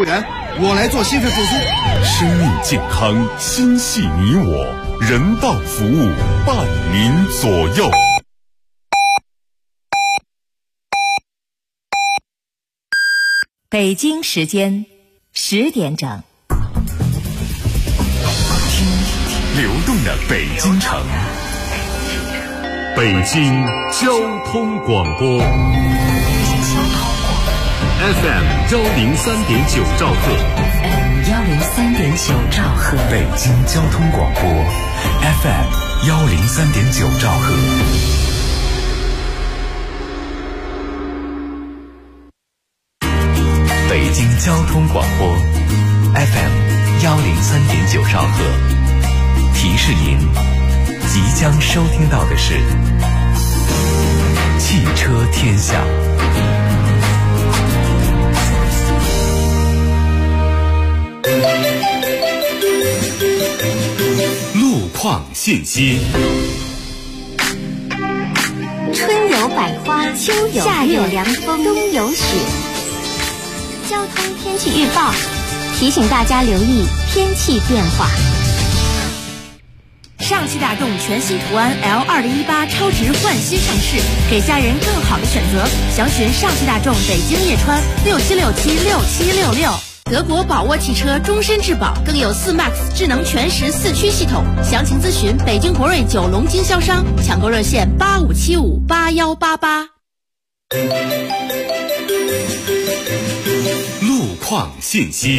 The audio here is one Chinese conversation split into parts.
员，我来做心肺复苏。 生命健康，心系你我，人道服务，伴您左右。 北京时间10点整。 流动的北京城，北京交通广播 FM 103.9兆赫， 103.9兆赫， 北京交通广播 FM 103.9兆赫。北京交通广播 FM 103.9兆赫，提示您即将收听到的是汽车天下。路况信息。 春有百花，秋有夏有凉风，冬有雪。交通天气预报提醒大家留意天气变化。 上汽大众全新途安 L2018 超值换新上市，给家人更好的选择。详询上汽大众北京叶川67676766。德国宝沃汽车终身质保，更有4MAX 智能全时4驱系统。详情咨询北京国瑞九龙经销商，抢购热线85758188。 路况信息。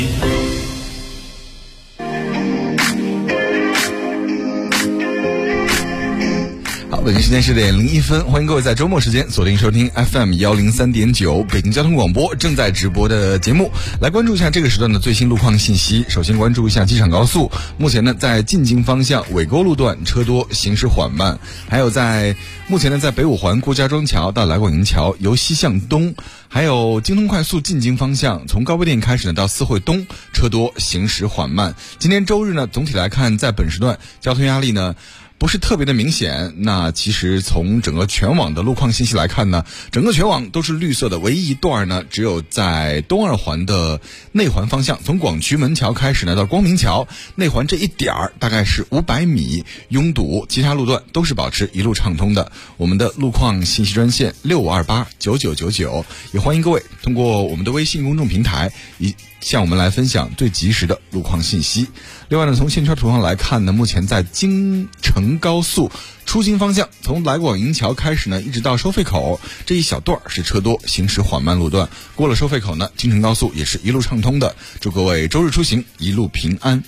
好，北京时间10点01分，欢迎各位在周末时间锁定收听 FM 103.9北京交通广播正在直播的节目，来关注一下这个时段的最新路况信息。首先关注一下机场高速，目前呢在进京方向纬沟路段车多，行驶缓慢；还有目前呢在北五环顾家庄桥到来广营桥由西向东，还有京通快速进京方向从高碑店开始呢到四惠东车多，行驶缓慢。今天周日呢，总体来看在本时段交通压力呢不是特别的明显。那其实从整个全网的路况信息来看呢，整个全网都是绿色的，唯一一段呢只有在东二环的内环方向，从广渠门桥开始呢到光明桥内环这一点儿大概是500米拥堵，其他路段都是保持一路畅通的。我们的路况信息专线65289999，也欢迎各位通过我们的微信公众平台向我们来分享最及时的路况信息。另外呢，从线圈图上来看呢，目前在京承高速出京方向，从来广营桥开始呢，一直到收费口这一小段是车多，行驶缓慢路段。过了收费口呢，京承高速也是一路畅通的。祝各位周日出行一路平安。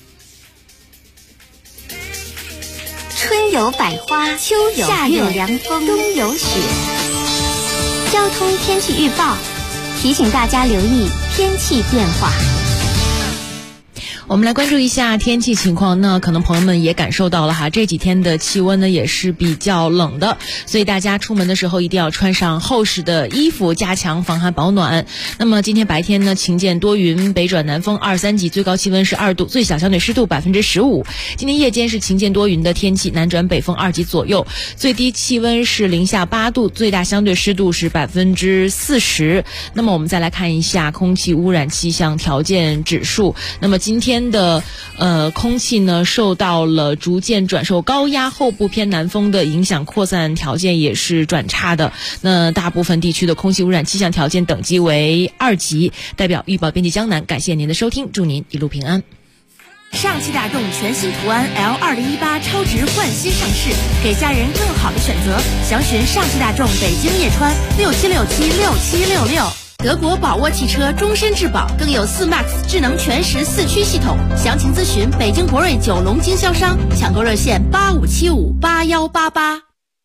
春有百花，秋有夏有凉风，冬有雪。交通天气预报提醒大家留意天气变化。 我们来关注一下天气情况，那可能朋友们也感受到了哈，这几天的气温呢也是比较冷的，所以大家出门的时候一定要穿上厚实的衣服，加强防寒保暖。那么今天白天呢，晴间多云，北转南风2、3级，最高气温是2度，最小相对湿度15%。今天夜间是晴间多云的天气，南转北风2级左右，最低气温是零下8度，最大相对湿度是40%。那么我们再来看一下空气污染气象条件指数，那么今天的空气呢受到了逐渐转受高压后部偏南风的影响，扩散条件也是转差的。那大部分地区的空气污染气象条件等级为2级。代表预报编辑江南，感谢您的收听，祝您一路平安。 上汽大众全新途安 L2018 超值换新上市，给家人更好的选择。详询上汽大众北京叶川67676766。德国宝沃汽车终身质保，更有4MAX 智能全时4驱系统。详情咨询北京国瑞九龙经销商，抢购热线85758188。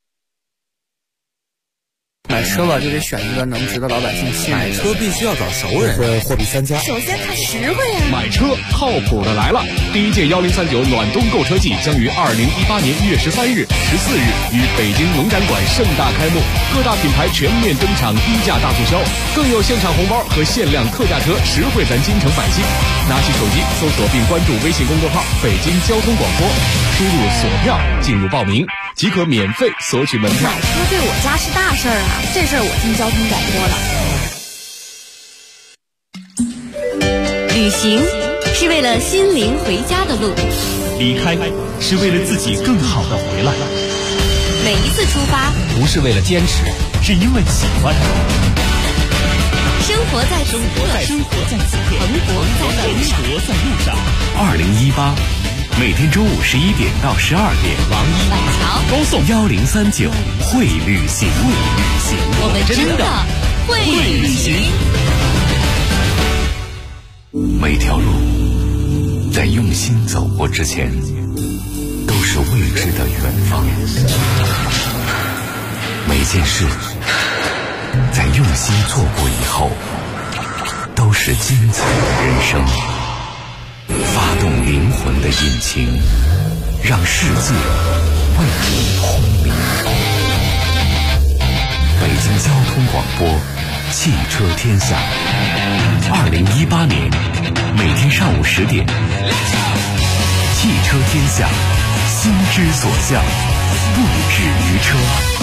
买车吧就得选一个能值得老百姓信任， 买车必须要找熟人，会货比三家。 首先看实惠啊！ 买车靠谱的来了！第一届1039暖冬购车季将于2018年1月13日、14日于北京农展馆盛大开幕，各大品牌全面登场，低价大促销，更有现场红包和限量特价车，实惠咱京城百姓。拿起手机搜索并关注微信公众号“北京交通广播”，输入锁票进入报名，即可免费索取门票。 买车对我家是大事儿啊！这事儿我听交通广播了。 旅旅行是为了心灵回家的路， 离开是为了自己更好的回来。 每一次出发不是为了坚持，是因为喜欢。 生活在此刻，蓬勃在路上。 2018，每天中午11点到12点，王一、 板桥高颂1039会旅行， 我们真的会旅行。 每条路在用心走过之前，都是未知的远方。每件事在用心做过以后，都是精彩的人生。发动灵魂的引擎，让世界为你轰鸣。北京交通广播，汽车天下。2018年，每天上午10点，汽车天下，心之所向，不止于车。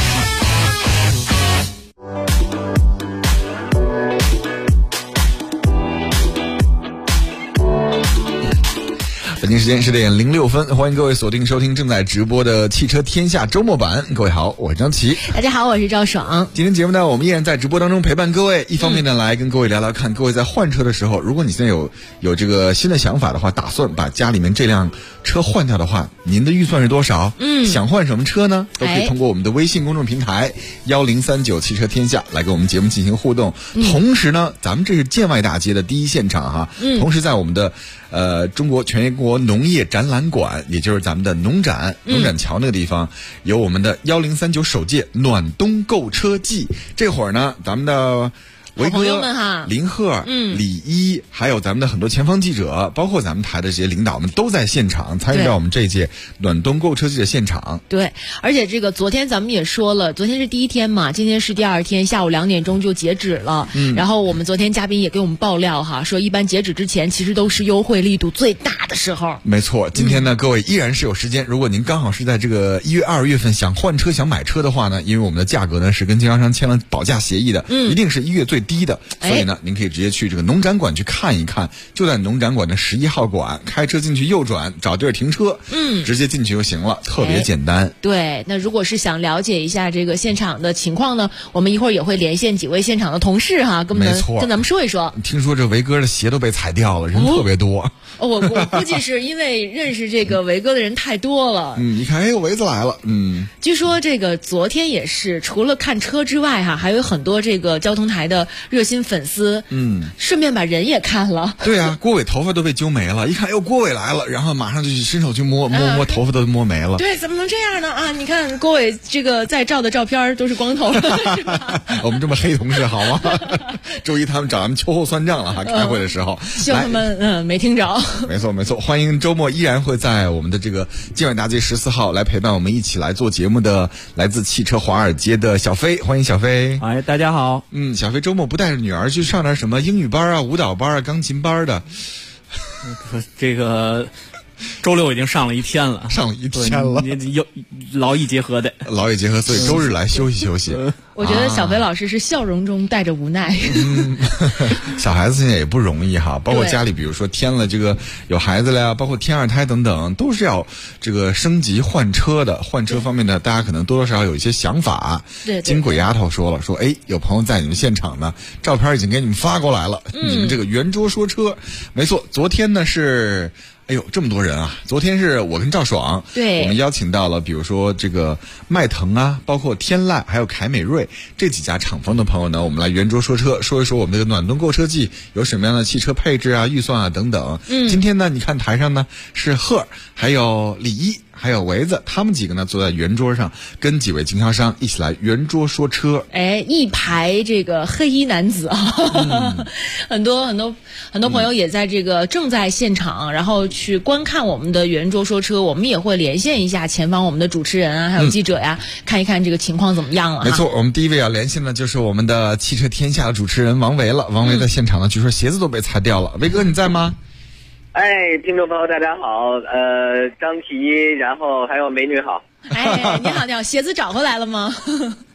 北京时间10点06分，欢迎各位锁定收听正在直播的汽车天下周末版。各位好，我是张琪。 大家好，我是赵爽。 今天节目呢，我们依然在直播当中陪伴各位。一方面呢，来跟各位聊聊看，各位在换车的时候，如果你现在有这个新的想法的话，打算把家里面这辆车换掉的话，您的预算是多少？想换什么车呢？都可以通过我们的微信公众平台1039汽车天下来跟我们节目进行互动。同时呢，咱们这是建外大街的第一现场哈。同时在我们的中国全国农业展览馆，也就是咱们的农展桥那个地方，有我们的1039首届暖冬购车季。这会儿呢，咱们的维哥、林鹤、李一，还有咱们的很多前方记者，包括咱们台的这些领导们都在现场参与到我们这届暖冬购车季的现场。 对，而且这个昨天咱们也说了，昨天是第一天嘛，今天是第二天，下午2点钟就截止了。然后我们昨天嘉宾也给我们爆料哈，说一般截止之前其实都是优惠力度最大的时候。 没错，今天呢，各位依然是有时间。如果您刚好是在这个1月、2月份想换车、想买车的话呢，因为我们的价格呢是跟经销商签了保价协议的，一定是1月最低的，所以呢，您可以直接去这个农展馆去看一看，就在农展馆的11号馆，开车进去右转，找地儿停车，直接进去就行了，特别简单。 对，那如果是想了解一下这个现场的情况呢，我们一会儿也会连线几位现场的同事哈，跟咱们说一说。 听说这维哥的鞋都被踩掉了，人特别多。 我估计是因为认识这个维哥的人太多了。 你看，维子来了。 据说这个昨天也是，除了看车之外哈，还有很多这个交通台的热心粉丝，顺便把人也看了。 对啊，郭伟头发都被揪没了，一看郭伟来了，然后马上就去伸手去摸头发都摸没了。 对，怎么能这样呢啊？你看郭伟这个在照的照片都是光头的，是吧？ 我们这么黑同事好吗？周一他们找咱们秋后算账了哈，开会的时候， 希望他们没听着。 没错，欢迎周末依然会在我们的这个建外大街14号来陪伴我们一起来做节目的来自汽车华尔街的小飞，欢迎小飞。 哎，大家好。 小飞周末不带着女儿去上点什么英语班啊、舞蹈班啊、钢琴班的？ 这个周六已经上了一天了，你有劳逸结合的， 所以周日来休息休息。 我觉得小飞老师是笑容中带着无奈。 小孩子现在也不容易哈，包括家里比如说添了这个有孩子了呀，包括添2胎等等，都是要这个升级换车的。换车方面呢，大家可能多多少少有一些想法。 对， 金鬼丫头说了，有朋友在你们现场呢，照片已经给你们发过来了。你们这个圆桌说车，没错，昨天呢是。这么多人啊！昨天是我跟赵爽，我们邀请到了比如说这个迈腾啊，包括天籁还有凯美瑞这几家厂方的朋友呢，我们来圆桌说车，说一说我们这个暖冬购车季有什么样的汽车配置啊、预算啊等等。今天呢，你看台上呢是贺，还有李一，还有维子，他们几个呢坐在圆桌上，跟几位经销商一起来圆桌说车。 一排这个黑衣男子啊，很多朋友也在这个正在现场，然后去观看我们的圆桌说车。我们也会连线一下前方我们的主持人啊，还有记者呀，看一看这个情况怎么样了。 没错，我们第一位要连线的就是我们的汽车天下的主持人王维了。王维在现场呢，据说鞋子都被踩掉了。维哥你在吗？ 听众朋友大家好，张琪，然后还有美女好。 你好，鞋子找回来了吗？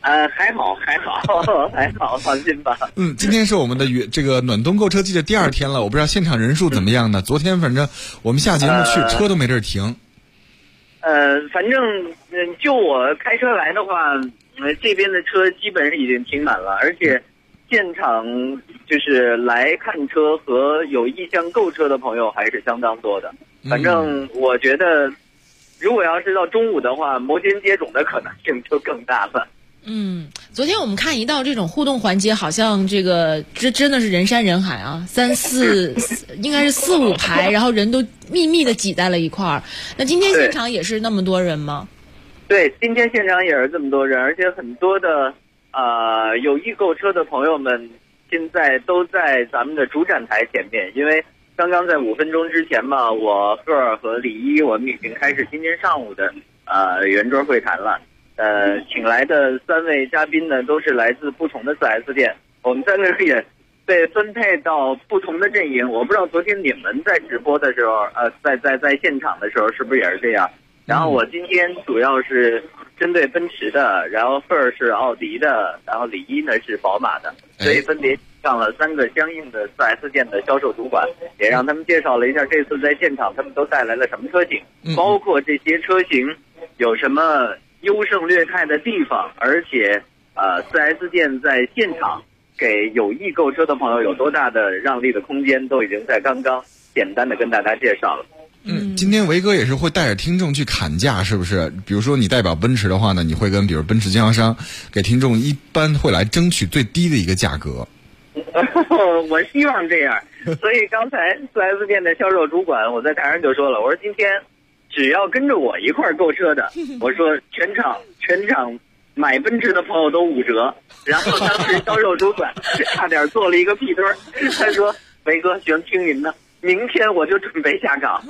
还好，还好，放心吧。 今天是我们的这个暖冬购车季的第2天了，我不知道现场人数怎么样呢？昨天反正我们下节目去，车都没地儿停。 反正就我开车来的话，这边的车基本上已经停满了，而且现场就是来看车和有意向购车的朋友还是相当多的。反正我觉得，如果要是到中午的话，摩肩接踵的可能性就更大了。 昨天我们看一到这种互动环节，好像这个真的是人山人海啊，3、4应该是4、5排，然后人都密密的挤在了一块儿。那今天现场也是那么多人吗？ 对，今天现场也是这么多人，而且很多的有意购车的朋友们现在都在咱们的主展台前面，因为刚刚在5分钟之前嘛，我赫尔和李一我们已经开始今天上午的圆桌会谈了。请来的3位嘉宾呢，都是来自不同的 4S 店，我们3个人也被分配到不同的阵营。我不知道昨天你们在直播的时候，在现场的时候是不是也是这样？然后我今天主要是针对奔驰的，然后赫尔是奥迪的，然后李一呢是宝马的，所以分别上了3个相应的 4S 店的销售主管，也让他们介绍了一下这次在现场他们都带来了什么车型，包括这些车型有什么优胜劣汰的地方，而且4S 店在现场给有意购车的朋友有多大的让利的空间，都已经在刚刚简单的跟大家介绍了。 今天维哥也是会带着听众去砍价，是不是？比如说你代表奔驰的话呢，你会跟比如奔驰经销商给听众一般会来争取最低的一个价格。 我希望这样，所以刚才 4S 店的销售主管我在台上就说了，我说今天只要跟着我一块儿购车的，我说全场买奔驰的朋友都5折。然后当时销售主管差点做了一个屁墩儿，他说：“维哥，行，听您的。”明天我就准备下岗。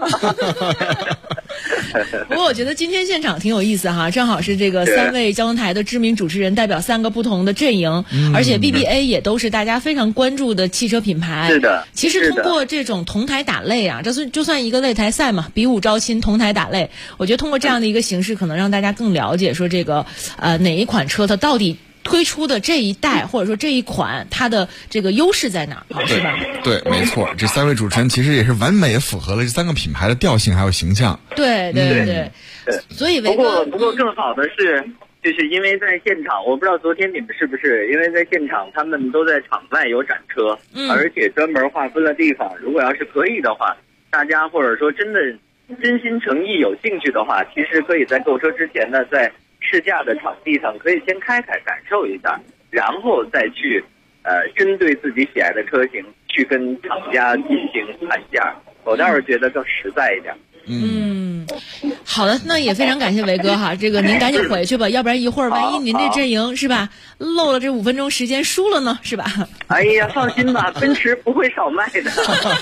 不过我觉得今天现场挺有意思哈，正好是这个3位交通台的知名主持人代表3个不同的阵营，而且 BBA 也都是大家非常关注的汽车品牌。 是的， 其实通过这种同台打擂啊，就算一个擂台赛嘛，比武招亲，同台打擂。我觉得通过这样的一个形式，可能让大家更了解说这个哪一款车它到底推出的这一代或者说这一款它的这个优势在哪儿，是吧？ 对，没错，这3位主持人其实也是完美符合了这3个品牌的调性还有形象。 对，所以不过更好的是，就是因为在现场，我不知道昨天你们是不是，因为在现场他们都在场外有展车，而且专门划分了地方。如果要是可以的话，大家或者说真的真心诚意有兴趣的话，其实可以在购车之前呢，在试驾的场地上可以先开感受一下，然后再去针对自己喜爱的车型去跟厂家进行谈价，我倒是觉得更实在一点。 好的，那也非常感谢维哥哈，这个您赶紧回去吧，要不然一会儿万一您这阵营是吧漏了这5分钟时间输了呢，是吧？ 哎呀，放心吧，奔驰不会少卖的。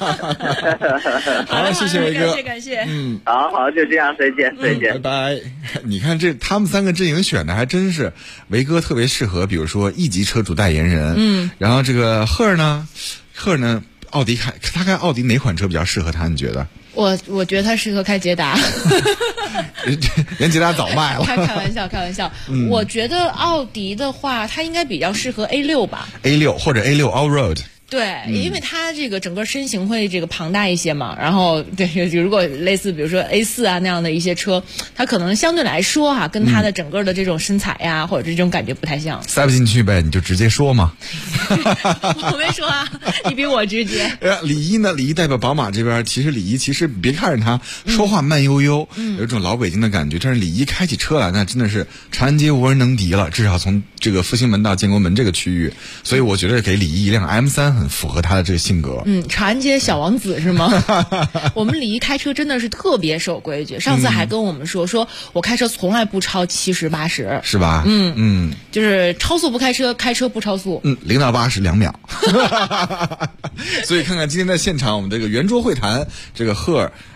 好，谢谢维哥， 感谢。 好，就这样，再见， 拜拜。你看他们3个阵营选的还真是，维哥特别适合，比如说1级车主代言人，然后这个赫尔呢，奥迪他开奥迪哪款车比较适合他？你觉得？ 我觉得他适合开捷达。 人捷达早卖了。 开玩笑。我觉得奥迪的话，它应该比较适合 A6 吧。 A6 或者 A6 Allroad。 对，因为它这个整个身形会这个庞大一些嘛，然后对，如果类似比如说 A4 啊那样的一些车，它可能相对来说哈，跟它的整个的这种身材呀，或者这种感觉不太像。 塞不进去呗，你就直接说嘛。 我没说啊，你比我直接。 李一呢？李一代表宝马这边，其实别看着他说话慢悠悠，有一种老北京的感觉，但是李一开起车来，那真的是长安街无人能敌了，至少从这个复兴门到建国门这个区域，所以我觉得给李一辆 M3很符合他的这个性格。 长安街小王子是吗？我们李一开车真的是特别守规矩，上次还跟我们说我开车从来不超70、80， 是吧？ 就是超速不开车，开车不超速。 0到80 2秒。所以看看今天在现场我们这个圆桌会谈，这个赫尔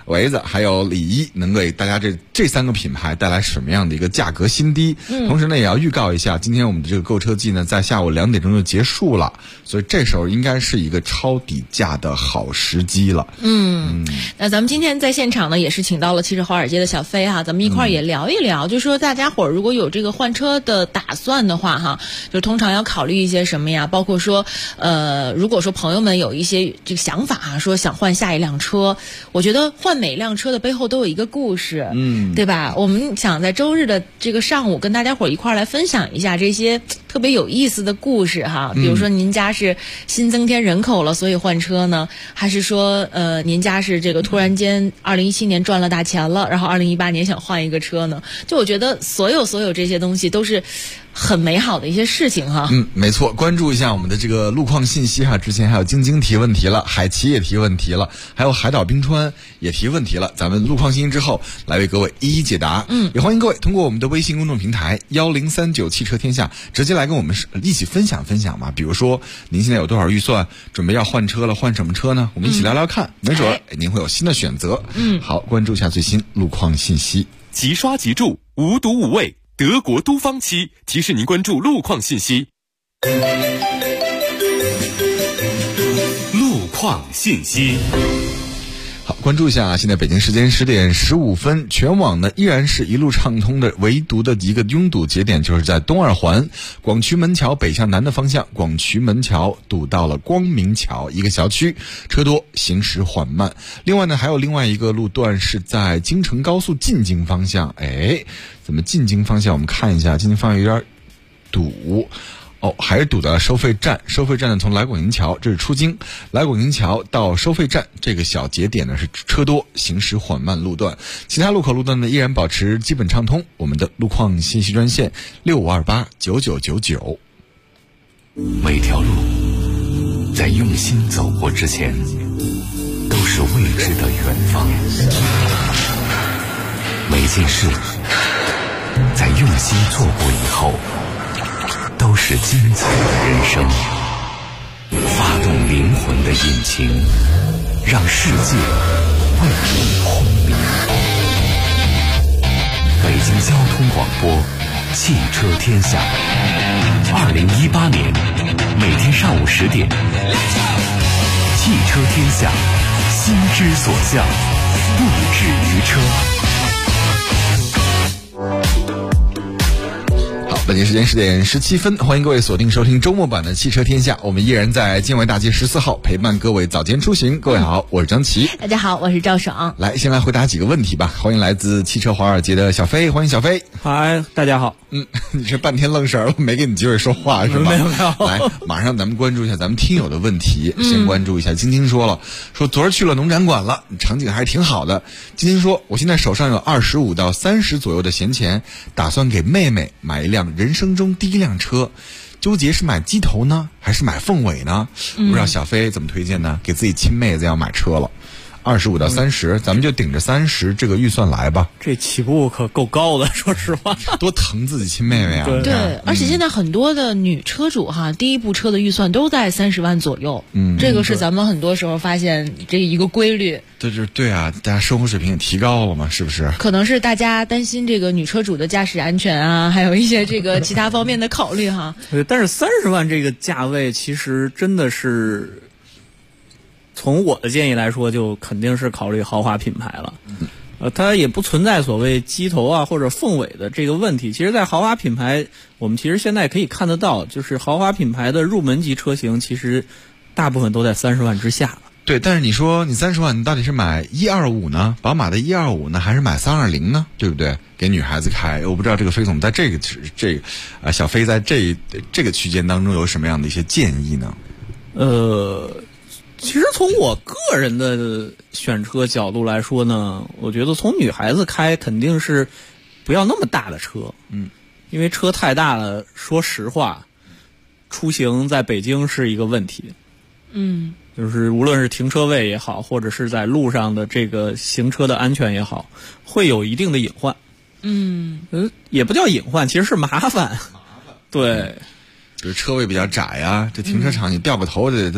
维子还有李一能给大家这3个品牌带来什么样的一个价格新低。同时呢，也要预告一下，今天我们的这个购车季呢，在下午2点钟就结束了，所以这时候应该是一个抄底价的好时机了。 那咱们今天在现场呢，也是请到了汽车华尔街的小飞哈，咱们一块儿也聊一聊，就说大家伙如果有这个换车的打算的话哈，就通常要考虑一些什么呀？包括说如果说朋友们有一些这个想法啊，说想换下一辆车，我觉得换每辆车的背后都有一个故事，对吧？我们想在周日的这个上午跟大家伙一块儿来分享一下这些特别有意思的故事哈。比如说您家是新增添人口了，所以换车呢，还是说您家是这个突然间2017年赚了大钱了，然后2018年想换一个车呢？就我觉得所有这些东西都是很美好的一些事情哈。 没错，关注一下我们的这个路况信息哈。之前还有晶晶提问题了，海奇也提问题了，还有海岛冰川也提问题了，咱们路况信息之后来为各位一一解答。也欢迎各位通过我们的微信公众平台1039汽车天下直接来跟我们一起分享嘛。比如说您现在有多少预算，准备要换车了，换什么车呢？我们一起聊聊看，没准您会有新的选择。好，关注一下最新路况信息。 即刷即住，无毒无味，德国都方漆提示您关注路况信息。路况信息。 好，关注一下现在北京时间10点15分，全网呢依然是一路畅通的，唯独的一个拥堵节点就是在东二环广渠门桥北向南的方向，广渠门桥堵到了光明桥一个小区，车多，行驶缓慢。另外呢，还有另外一个路段是在京承高速进京方向，怎么进京方向？我们看一下，进京方向有点堵。还是堵到收费站。收费站呢，从来广营桥，这是出京，来广营桥到收费站这个小节点呢是车多，行驶缓慢路段。其他路口路段呢依然保持基本畅通。我们的路况信息专线65289999。 每条路在用心走过之前，都是未知的远方。每件事在用心做过以后，都是精彩的人生。发动灵魂的引擎，让世界为你轰鸣。北京交通广播，汽车天下。2018年每天上午10点，汽车天下，心之所向，不止于车。 北京时间10点17分，欢迎各位锁定收听周末版的汽车天下。我们依然在建外大街14号陪伴各位早间出行。各位好，我是张琪。 大家好，我是赵爽。 来，先来回答几个问题吧。欢迎来自汽车华尔街的小飞，欢迎小飞。 嗨，大家好。 你是半天愣神了，没给你机会说话是吧？ 没有。 来，马上咱们关注一下咱们听友的问题。先关注一下晶晶说了，说昨儿去了农展馆了，场景还是挺好的。晶晶说，我现在手上有25到30左右的闲钱，打算给妹妹买一辆人生中第一辆车，纠结是买鸡头呢还是买凤尾呢？不知道小飞怎么推荐呢？给自己亲妹子要买车了，25到30，咱们就顶着30这个预算来吧。 这起步可够高的，说实话， 多疼自己亲妹妹啊！ 对，而且现在很多的女车主哈，第一部车的预算都在30万左右。这个是咱们很多时候发现这一个规律。 对啊，大家生活水平也提高了嘛，是不是？ 可能是大家担心这个女车主的驾驶安全啊，还有一些这个其他方面的考虑哈。 但是30万这个价位，其实真的是。从我的建议来说，就肯定是考虑豪华品牌了。它也不存在所谓鸡头啊或者凤尾的这个问题。其实，在豪华品牌，我们其实现在可以看得到，就是豪华品牌的入门级车型，其实大部分都在30万之下了。 对，但是你说你30万，你到底是买125呢，宝马的125呢，还是买320呢？对不对？给女孩子开，我不知道这个飞总在这个小飞在这个区间当中有什么样的一些建议呢？ 其实从我个人的选车角度来说呢，我觉得从女孩子开肯定是不要那么大的车，因为车太大了，说实话，出行在北京是一个问题，就是无论是停车位也好，或者是在路上的这个行车的安全也好，会有一定的隐患，也不叫隐患，其实是麻烦，对， 比如车位比较窄啊，这停车场你掉个头得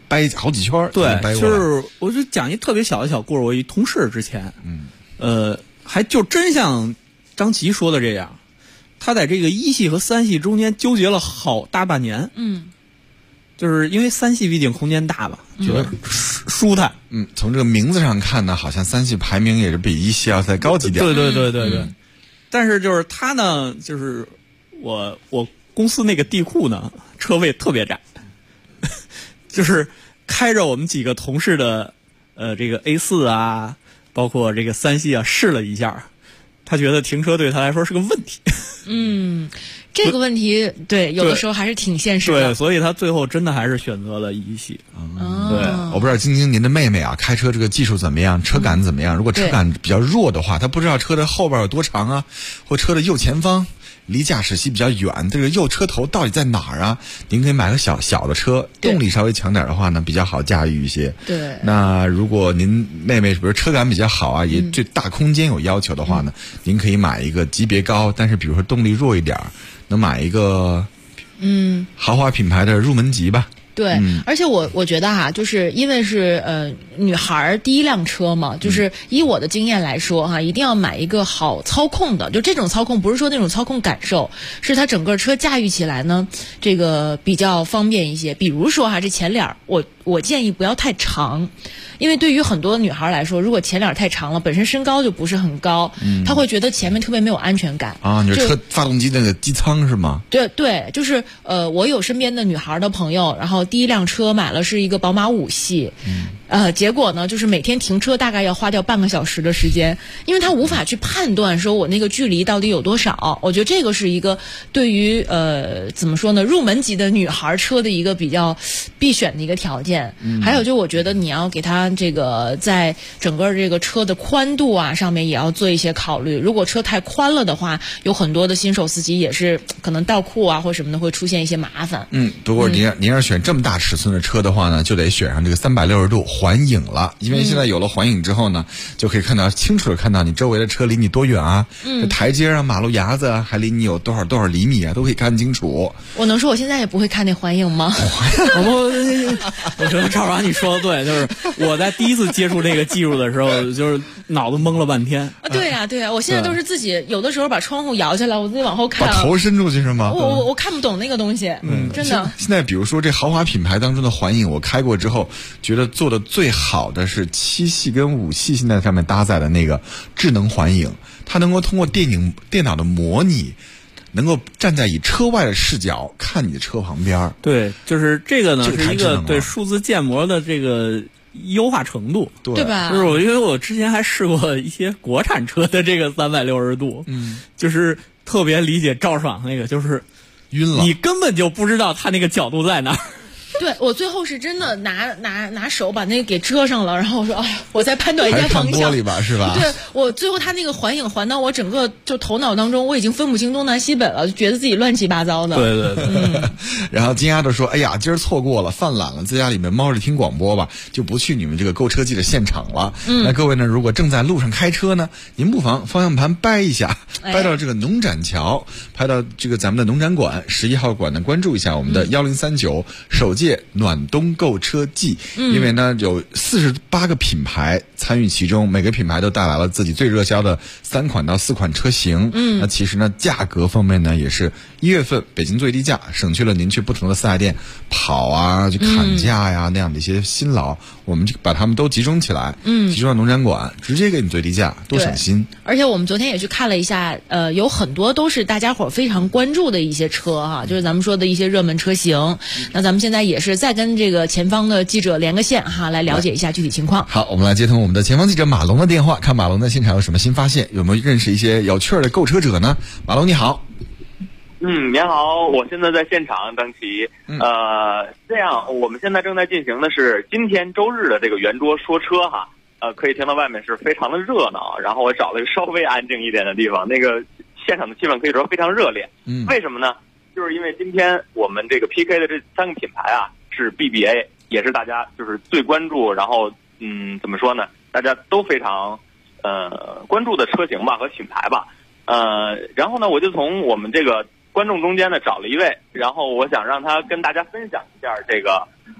掰好几圈， 对，就是我就讲一特别小的小故事。我一同事之前，还就真像张琪说的这样，他在这个一系和三系中间纠结了好大半年。就是因为三系毕竟空间大吧，觉得舒坦。 从这个名字上看呢，好像三系排名也是比一系要再高级点。 对。但是就是他呢，就是我公司那个地库呢，车位特别窄，就是开着我们几个同事的这个 A4 啊，包括这个三系啊试了一下，他觉得停车对他来说是个问题。 这个问题对有的时候还是挺现实的。 对，所以他最后真的还是选择了一系。对， 我不知道晶晶您的妹妹啊，开车这个技术怎么样，车感怎么样？如果车感比较弱的话，她不知道车的后边有多长啊，或车的右前方离驾驶席比较远，这个右车头到底在哪儿啊？您可以买个小的车，动力稍微强点的话呢，比较好驾驭一些。 对。 那如果您妹妹比如车感比较好啊，也对大空间有要求的话呢，您可以买一个级别高，但是比如说动力弱一点，能买一个豪华品牌的入门级吧。 对，而且我觉得哈，就是因为是女孩第一辆车嘛，就是以我的经验来说哈，一定要买一个好操控的，就这种操控不是说那种操控感受，是它整个车驾驭起来呢，这个比较方便一些。比如说哈，这前脸我建议不要太长，因为对于很多女孩来说，如果前脸太长了，本身身高就不是很高，她会觉得前面特别没有安全感啊。你是车发动机那个机舱是吗？ 对，就是我有身边的女孩的朋友，然后第一辆车买了是一个宝马5系，结果呢，就是每天停车大概要花掉半个小时的时间，因为她无法去判断说我那个距离到底有多少。我觉得这个是一个对于怎么说呢，入门级的女孩车的一个比较必选的一个条件。还有就我觉得你要给她这个在整个这个车的宽度啊上面也要做一些考虑。如果车太宽了的话，有很多的新手司机也是可能倒库啊或什么的会出现一些麻烦。 不过您要选这么大尺寸的车的话呢，就得选上这个360度环影了，因为现在有了环影之后呢，就可以清楚的看到你周围的车离你多远啊，台阶啊、马路牙子啊，还离你有多少厘米啊，都可以看清楚。 我能说我现在也不会看那环影吗？ 我觉得赵爽你说的对，就是我在第一次接触这个技术的时候，就是脑子懵了半天。 对呀，我现在都是自己有的时候把窗户摇下来，我自己往后看， 把头伸出去是吗？ 我看不懂那个东西，真的。 现在比如说这豪华品牌当中的环影，我开过之后，觉得做的最好的是7系跟5系现在上面搭载的那个智能环影，它能够通过电脑的模拟，能够站在以车外的视角看你的车旁边。 对，就是这个呢，是一个对数字建模的这个优化程度， 对吧？ 就是因为我之前还试过一些国产车的这个360度，就是特别理解赵爽那个，就是晕了， 你根本就不知道他那个角度在哪儿。 对，我最后是真的拿手把那个给遮上了，然后我说哎呀，我再判断一下方向。 玻璃吧，是吧？ 对，我最后他那个环影环到我整个就头脑当中，我已经分不清东南西北了，就觉得自己乱七八糟的。 对。 然后金丫头说：“哎呀，今儿错过了，犯懒了，在家里面猫着听广播吧，就不去你们这个购车季的现场了。”那各位呢，如果正在路上开车呢，您不妨方向盘掰一下，掰到这个农展桥，拍到这个咱们的农展馆11号馆呢，关注一下我们的1039首届暖冬购车季，因为呢有48个品牌参与其中，每个品牌都带来了自己最热销的3款到4款车型。那其实呢价格方面呢也是1月份北京最低价，省去了您去不同的4S店跑啊去砍价呀那样的一些辛劳，我们就把它们都集中起来，集中到农展馆，直接给你最低价，多省心。 而且我们昨天也去看了一下，有很多都是大家伙非常关注的一些车哈，就是咱们说的一些热门车型。那咱们现在也是再跟这个前方的记者连个线哈，来了解一下具体情况。 好，我们来接通我们的前方记者马龙的电话，看马龙在现场有什么新发现，有没有认识一些有趣的购车者呢？马龙你好。 您好，我现在在现场，张琪。这样，我们现在正在进行的是今天周日的这个圆桌说车哈。可以听到外面是非常的热闹，然后我找了一个稍微安静一点的地方，那个现场的气氛可以说非常热烈。为什么呢？就是因为今天我们这个 PK 的这3个品牌啊是 BBA， 也是大家就是最关注，然后怎么说呢？大家都非常关注的车型吧和品牌吧。然后呢，我就从我们这个观众中间呢找了一位，然后我想让他跟大家分享一下这个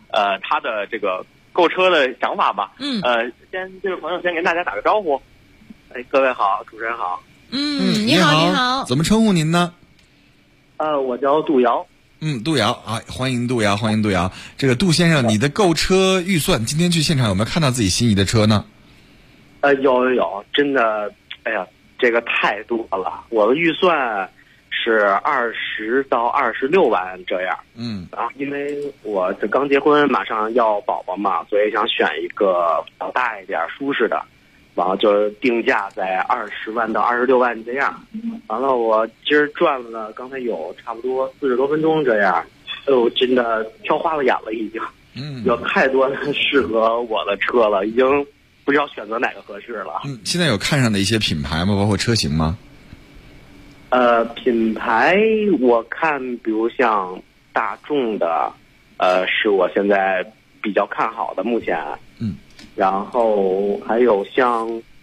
他的这个购车的想法吧。先这位朋友先跟大家打个招呼。各位好，主持人好。 你好，你好。 怎么称呼您呢？ 我叫杜瑶。 杜瑶啊，欢迎杜瑶，欢迎杜瑶。这个杜先生，你的购车预算，今天去现场有没有看到自己心仪的车呢？ 有，真的，哎呀，这个太多了。我的预算是20到26万这样。因为我这刚结婚，马上要宝宝嘛，所以想选一个比较大一点、舒适的。完了就定价在20万到26万这样。完了我今儿转了，刚才有差不多40多分钟这样。真的挑花了眼了，已经。有太多适合我的车了，已经不知道选择哪个合适了。 现在有看上的一些品牌吗？包括车型吗？ 品牌我看，比如像大众的，是我现在比较看好的，目前。然后还有像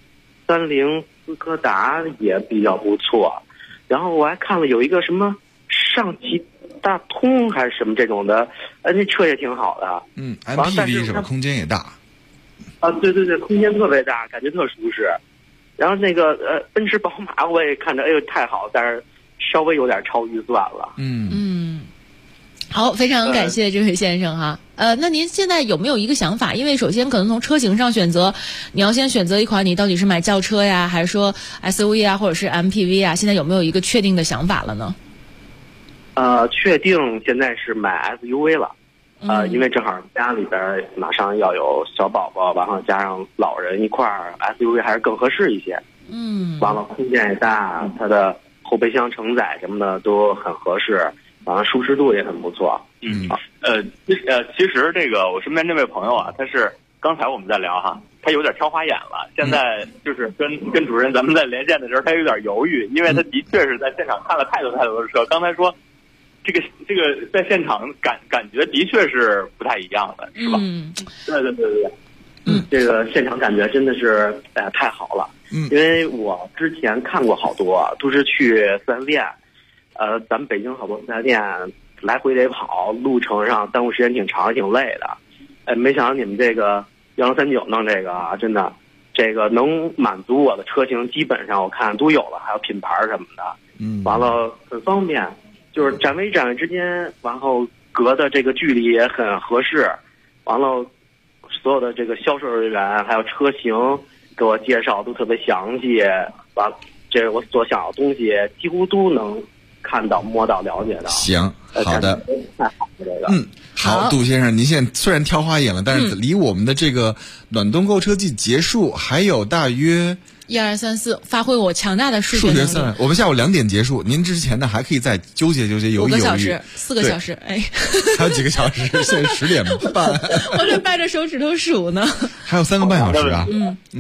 30斯柯达也比较不错。然后我还看了有一个什么上汽大通还是什么这种的，那车也挺好的。 MPV 是吧？空间也大。 对，空间特别大，感觉特舒适。然后那个奔驰宝马我也看着，哎呦太好，但是稍微有点超预算了。 好，非常感谢这位先生哈。那您现在有没有一个想法？因为首先可能从车型上选择，你要先选择一款，你到底是买轿车呀，还是说 SUV 啊，或者是 MPV 啊？现在有没有一个确定的想法了呢？ 确定现在是买 SUV 了。因为正好家里边马上要有小宝宝，然后加上老人一块儿 ，SUV 还是更合适一些。完了空间也大，它的后备箱承载什么的都很合适。完了，舒适度也很不错。 其实这个我身边这位朋友啊，他是刚才我们在聊哈，他有点挑花眼了。现在就是跟主任咱们在连线的时候，他有点犹豫，因为他的确是在现场看了太多的车。刚才说这个在现场感觉的确是不太一样的，是吧？ 对。这个现场感觉真的是太好了。因为我之前看过好多，都是去4S店。咱们北京好多4S店来回得跑，路程上耽误时间挺长，挺累的。没想到你们这个1039弄这个啊，真的，这个能满足我的车型，基本上我看都有了，还有品牌什么的。完了很方便，就是展位之间，然后隔的这个距离也很合适。完了，所有的这个销售人员还有车型给我介绍都特别详细。完，这我所想要的东西几乎都能看到、摸到、了解到。 行，好的， 太好了，这个。 好，杜先生，您现在虽然挑花眼了，但是离我们的这个暖冬购车季结束还有大约 1、2、3、4，发挥我强大的数学算。我们下午2点结束，您之前呢还可以再纠结纠结，犹豫犹豫。5 个小时、4个小时， 还有几个小时？现在10点半。 我这掰着手指头数呢。 还有3个半小时啊。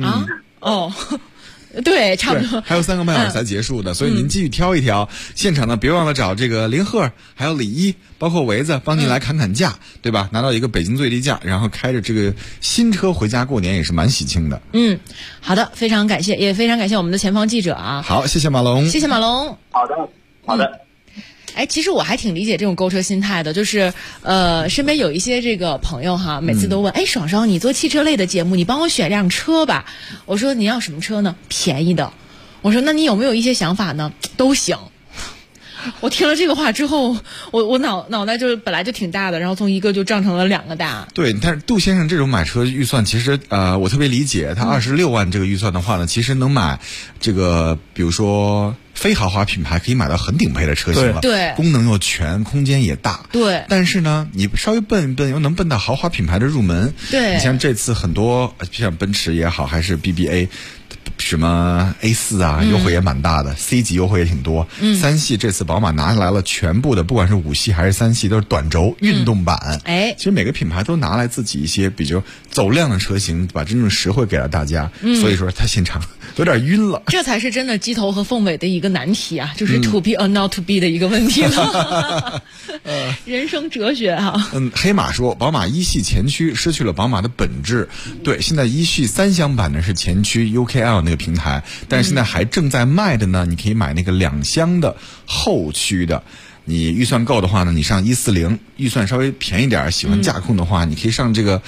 对， 差不多还有3个半小时才结束的，所以您继续挑一挑。现场呢，别忘了找这个林鹤，还有李一，包括维子，帮您来砍价，对吧？拿到一个北京最低价，然后开着这个新车回家过年也是蛮喜庆的。 好的，非常感谢，也非常感谢我们的前方记者啊。 好，谢谢马龙， 谢谢马龙。 好的。 其实我还挺理解这种购车心态的，就是身边有一些这个朋友哈，每次都问，爽爽，你做汽车类的节目，你帮我选辆车吧。我说你要什么车呢？便宜的。我说那你有没有一些想法呢？都行。我听了这个话之后，我脑袋就本来就挺大的，然后从1个就胀成了2个大。 对，但是杜先生这种买车预算，其实我特别理解，他26万这个预算的话呢，其实能买这个，比如说非豪华品牌可以买到很顶配的车型了， 对， 功能又全，空间也大， 对。 但是呢，你稍微奔一奔，又能奔到豪华品牌的入门， 对。 你像这次很多，像奔驰也好，还是 BBA。什么 A4 啊，优惠也蛮大的，C 级优惠也挺多。3系这次宝马拿来了全部的，不管是5系还是3系，都是短轴运动版。其实每个品牌都拿来自己一些比较走量的车型，把真正实惠给了大家。所以说他现场有点晕了。 这才是真的鸡头和凤尾的一个难题啊，就是 to be or not to be 的一个问题了。人生哲学哈。 黑马说，宝马1系前驱失去了宝马的本质。对，现在1系3厢版呢是前驱 UKL 那个平台，但是现在还正在卖的呢，你可以买那个2厢的后驱的。 你预算够的话呢，你上140；预算稍微便宜点，喜欢驾控的话，你可以上这个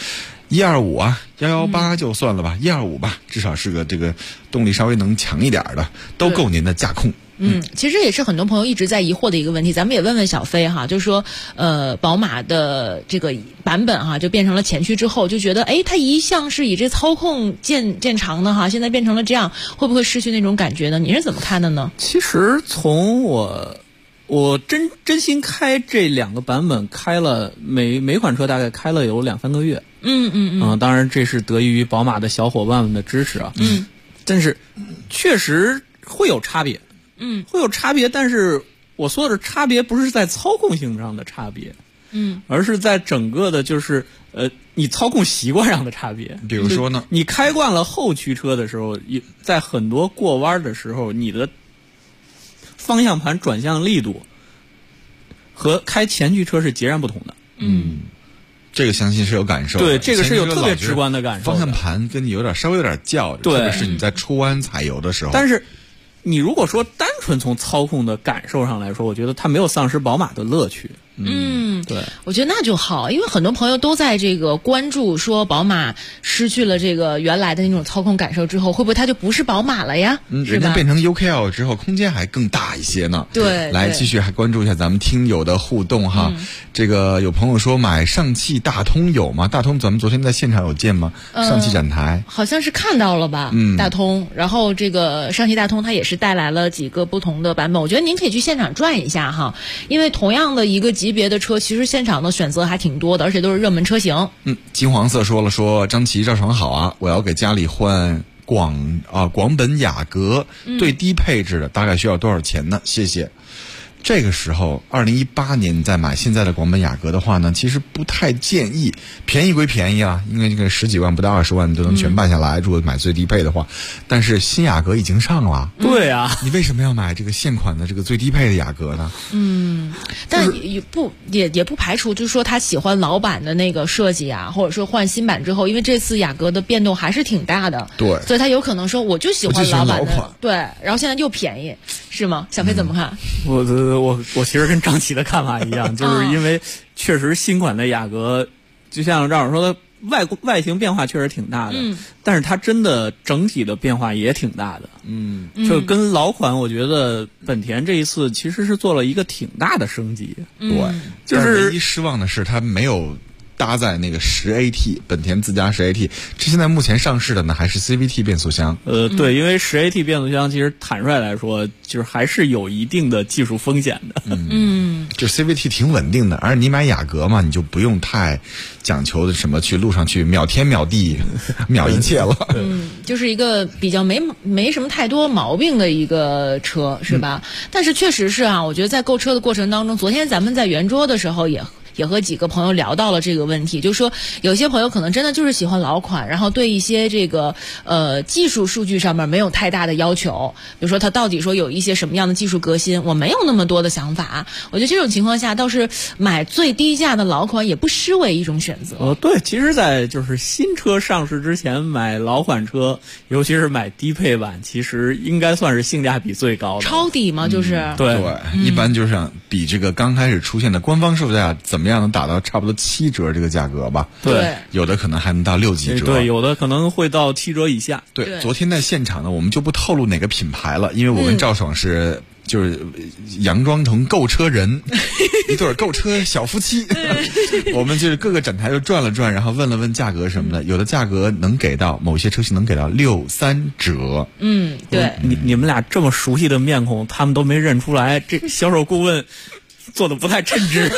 125啊、118就算了吧，125吧，至少是个这个动力稍微能强一点的，都够您的驾控。 其实也是很多朋友一直在疑惑的一个问题，咱们也问问小飞哈，就是说，宝马的这个版本哈，就变成了前驱之后，就觉得，它一向是以这操控见长的哈，现在变成了这样，会不会失去那种感觉呢？你是怎么看的呢？ 其实从我真心开这2个版本开了，每款车大概开了有2-3个月。当然这是得益于宝马的小伙伴们的支持啊。但是确实会有差别。会有差别，但是我说的差别不是在操控性上的差别，而是在整个的就是你操控习惯上的差别。 比如说呢， 你开惯了后驱车的时候，在很多过弯的时候，你的方向盘转向力度和开前驱车是截然不同的。 这个相信是有感受的。 对，这个是有特别直观的感受的。 方向盘跟你稍微有点叫，特别是你在出弯踩油的时候。 但是你如果说单纯从操控的感受上来说，我觉得它没有丧失宝马的乐趣。对， 我觉得那就好，因为很多朋友都在这个关注说宝马失去了这个原来的那种操控感受之后，会不会它就不是宝马了呀？ 人家变成 UKL 之后，空间还更大一些呢。 对， 来继续还关注一下咱们听友的互动哈。这个有朋友说买上汽大通有吗？大通咱们昨天在现场有见吗？上汽展台好像是看到了吧？大通，然后这个上汽大通它也是带来了几个不同的版本，我觉得您可以去现场转一下哈，因为同样的一个级别的车，其实现场的选择还挺多的，而且都是热门车型。 金黄色说张琪赵爽好啊，我要给家里换广本雅阁，最低配置的大概需要多少钱呢？谢谢。这个时候2018年你再买现在的广本雅阁的话呢，其实不太建议。便宜归便宜啊，因为这个10几万不到20万你都能全办下来，如果买最低配的话。但是新雅阁已经上了。 对啊， 你为什么要买这个现款的这个最低配的雅阁呢？ 但也不排除就是说他喜欢老版的那个设计啊，或者说换新版之后，因为这次雅阁的变动还是挺大的。 对， 所以他有可能说我就喜欢老版的，对，然后现在又便宜，是吗？小飞怎么看？ 我其实跟张琪的看法一样，就是因为确实新款的雅阁，就像赵总说的，外形变化确实挺大的，但是它真的整体的变化也挺大的。就跟老款，我觉得本田这一次其实是做了一个挺大的升级。 对，就是唯一失望的是它没有搭载那个10AT 本田自家10AT， 这现在目前上市的呢还是 CVT 变速箱。 对，因为10AT 变速箱其实坦率来说，就是还是有一定的技术风险的。 就 CVT 挺稳定的，而你买雅阁嘛，你就不用太讲求的什么去路上去秒天秒地秒一切了。 就是一个比较没什么太多毛病的一个车，是吧？但是确实是啊，我觉得在购车的过程当中，昨天咱们在圆桌的时候也和几个朋友聊到了这个问题，就是说有些朋友可能真的就是喜欢老款，然后对一些这个技术数据上面没有太大的要求，比如说它到底说有一些什么样的技术革新，我没有那么多的想法。我觉得这种情况下倒是买最低价的老款也不失为一种选择。 对，其实在就是新车上市之前买老款车，尤其是买低配版，其实应该算是性价比最高的。 抄底嘛，就是对， 一般就是比这个刚开始出现的官方售价怎么样能打到差不多7折这个价格吧？ 对， 有的可能还能到6几折。 对，有的可能会到7折以下。 对，昨天在现场呢，我们就不透露哪个品牌了，因为我跟赵爽是就是佯装成购车人，一对购车小夫妻。我们就是各个展台就转了转，然后问了问价格什么的，有的价格能给到某些车型能给到6-3折。 对， 你们俩这么熟悉的面孔，他们都没认出来，这销售顾问做的不太称职。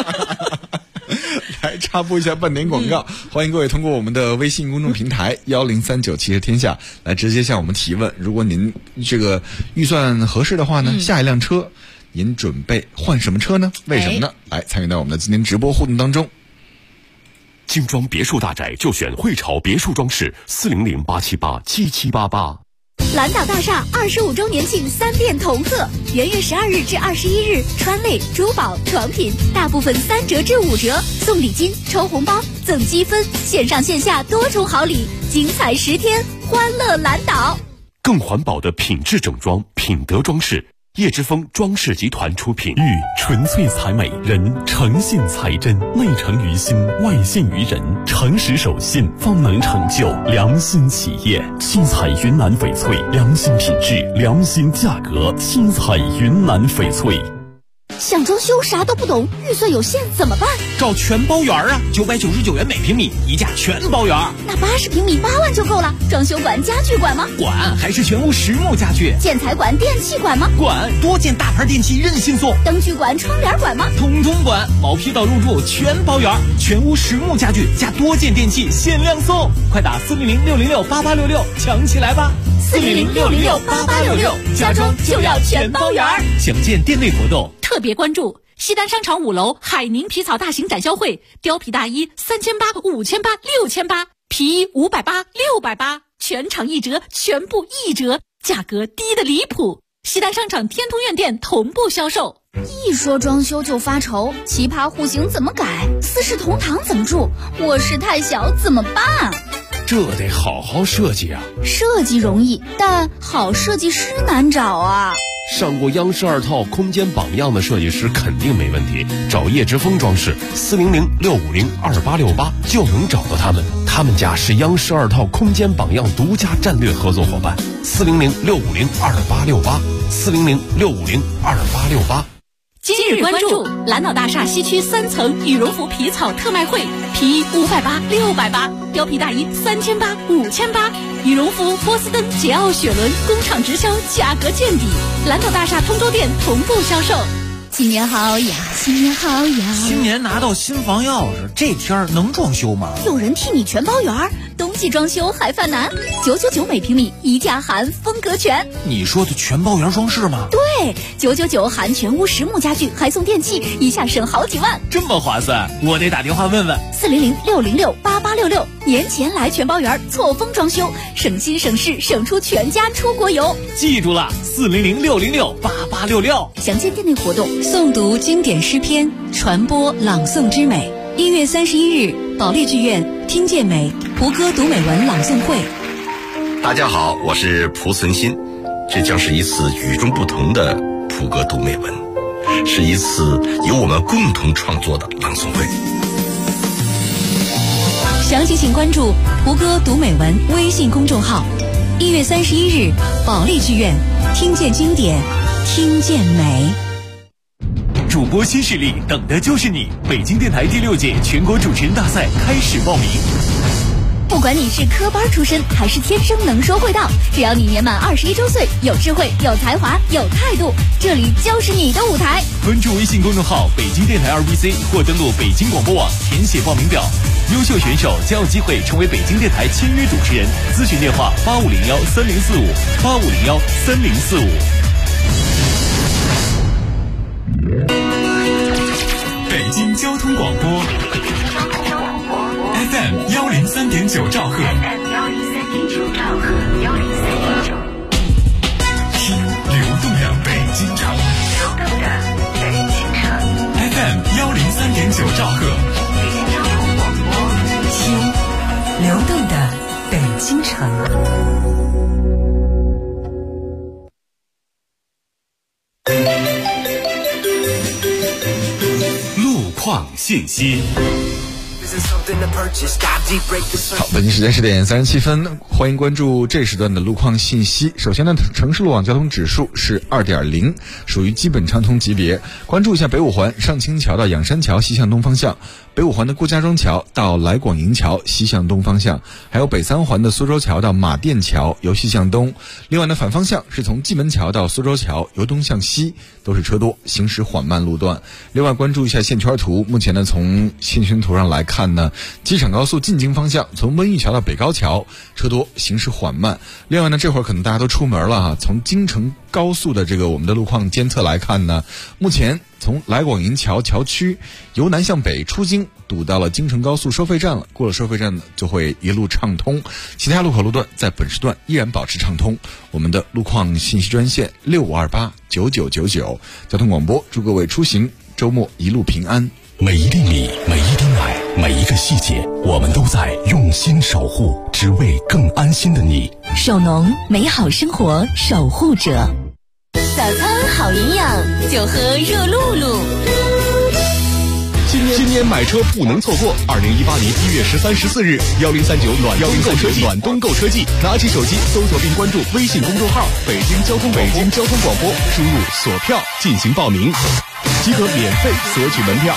来插播一下半点广告，欢迎各位通过我们的微信公众平台1039汽车天下来直接向我们提问。如果您这个预算合适的话呢，下一辆车您准备换什么车呢？为什么呢？来参与到我们的今天直播互动当中。 精装别墅大宅就选汇潮别墅装饰，400-878-7788。 蓝岛大厦25周年庆3店同贺，元月12日至21日，川类、珠宝、床品大部分3折至5折，送礼金、抽红包、赠积分，线上线下多重好礼，精彩10天，欢乐蓝岛。 更环保的品质整装，品德装饰叶之峰装饰集团出品。玉纯粹才美，人诚信才真，内诚于心，外信于人，诚实守信，方能成就良心企业。七彩云南翡翠，良心品质，良心价格。七彩云南翡翠。 想装修啥都不懂，预算有限怎么办？ 找全包园啊，999元每平米，一价全包园。 那80平米8万就够了。装修管、家具管吗？ 管，还是全屋实木家具。 建材管、电器管吗？ 管，多件大牌电器任性送。 灯具管、窗帘管吗？ 通通管，毛坯到入住全包园，全屋实木家具加多件电器限量送，快打400-606-8866抢起来吧 ！400-606-8866，家装就要全包园。 详见店内活动。 特别关注西单商场5楼海宁皮草大型展销会，貂皮大衣3800、5800、6800，皮衣580、680，全场1折，全部1折，价格低得离谱。西单商场天通苑店同步销售。 一说装修就发愁，奇葩户型怎么改？四世同堂怎么住？卧室太小怎么办？ 这得好好设计啊！ 设计容易，但好设计师难找啊。 上过央视2套空间榜样的设计师肯定没问题，找叶之峰装饰，400-650-2868就能找到他们。他们家是央视2套空间榜样独家战略合作伙伴，400-650-2868，400-650-2868。 今日关注蓝岛大厦西区3层羽绒服皮草特卖会，皮衣580、680，貂皮大衣3800、5800，羽绒服波司登、捷奥雪伦工厂直销，价格见底。蓝岛大厦通州店同步销售。 新年好呀，新年好呀！ 新年拿到新房钥匙，这天能装修吗？ 有人替你全包圆，冬季装修还犯难，999每平米，一价含风格全。 你说的全包圆装饰吗？ 对，999含全屋实木家具，还送电器，一下省好几万， 这么划算！我得打电话问问。 400-606-8866，年前来全包圆，错峰装修，省心省事，省出全家出国游。 记住了，400-606-8866。 详见店内活动。 诵读经典诗篇，传播朗诵之美。1月31日，保利剧院听见美蒲歌读美文朗诵会。 大家好，我是蒲存昕，这将是一次与众不同的蒲歌读美文，是一次由我们共同创作的朗诵会。 详情请关注蒲歌读美文微信公众号。1月31日，保利剧院听见经典，听见美。 主播新势力，等的就是你！北京电台第6届全国主持人大赛开始报名。 不管你是科班出身还是天生能说会道，只要你年满21周岁，有智慧、有才华、有态度，这里就是你的舞台。 关注微信公众号北京电台2BC 或登录北京广播网填写报名表，优秀选手将有机会成为北京电台签约主持人。咨询电话8501-3045，8501-3045。 北京交通广播 FM 103.9兆赫，听流动的北京城，FM 103.9兆赫， 听流动的北京城。 信息。 好，北京时间10点37分，欢迎关注这时段的路况信息。首先呢，城市路网交通指数是2.0，属于基本畅通级别。关注一下北五环上清桥到仰山桥西向东方向，北五环的顾家庄桥到来广营桥西向东方向，还有北三环的苏州桥到马甸桥由西向东。另外呢，反方向是从蓟门桥到苏州桥由东向西，都是车多，行驶缓慢路段。另外关注一下线圈图，目前呢从线圈图上来看呢，机场高速进京方向从温榆桥到北高桥车多，行驶缓慢。另外呢，这会儿可能大家都出门了哈，从京承高速的这个我们的路况监测来看呢，目前从来广营桥桥区由南向北出京堵到了京承高速收费站了，过了收费站呢就会一路畅通，其他路口路段在本时段依然保持畅通。我们的路况信息专线65289999，交通广播祝各位出行周末一路平安。 每一粒米，每一滴奶，每一个细节，我们都在用心守护，只为更安心的你。 首农美好生活守护者。 早餐好营养，就喝热露露。 今年买车不能错过！2018年1月13、14日，1039暖冬购车季，拿起手机搜索并关注微信公众号“北京交通广播”，输入锁票进行报名，即可免费索取门票。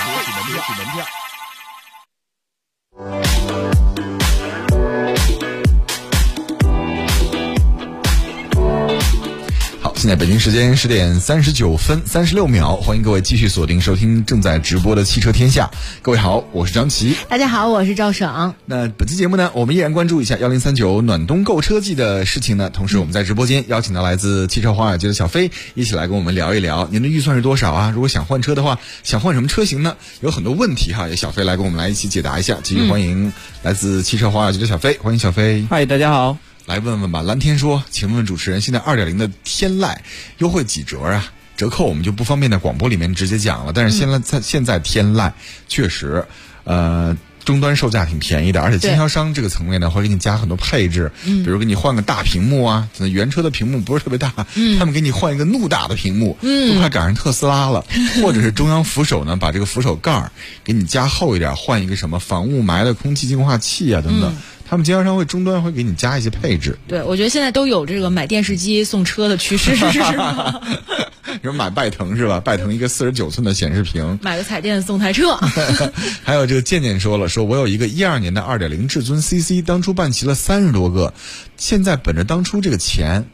现在北京时间10点39分36秒，欢迎各位继续锁定收听正在直播的汽车天下。各位好，我是张琪。 大家好，我是赵爽。 那本期节目呢，我们依然关注一下1039暖冬购车季的事情呢。同时我们在直播间邀请到来自汽车华尔街的小飞，一起来跟我们聊一聊您的预算是多少啊？如果想换车的话，想换什么车型呢？有很多问题哈，也小飞来跟我们来一起解答一下。继续欢迎来自汽车华尔街的小飞，欢迎小飞。 嗨，大家好。 来问问吧，蓝天说，请问主持人，现在 2.0 的天籁优惠几折啊？折扣我们就不方便在广播里面直接讲了，但是现在天籁确实终端售价挺便宜的，而且经销商这个层面呢会给你加很多配置，比如给你换个大屏幕啊，原车的屏幕不是特别大，他们给你换一个怒大的屏幕，都快赶上特斯拉了，或者是中央扶手呢把这个扶手盖给你加厚一点，换一个什么防雾霾的空气净化器啊等等。他们经销商会终端会给你加一些配置。 对，我觉得现在都有这个买电视机送车的趋势，是吗？ 有买拜腾是吧？拜腾一个49寸的显示屏， 买个彩电送台车。 还有这个健健说了，说我有一个12年的2.0至尊 CC， 当初办齐了30多个，现在奔着当初这个钱，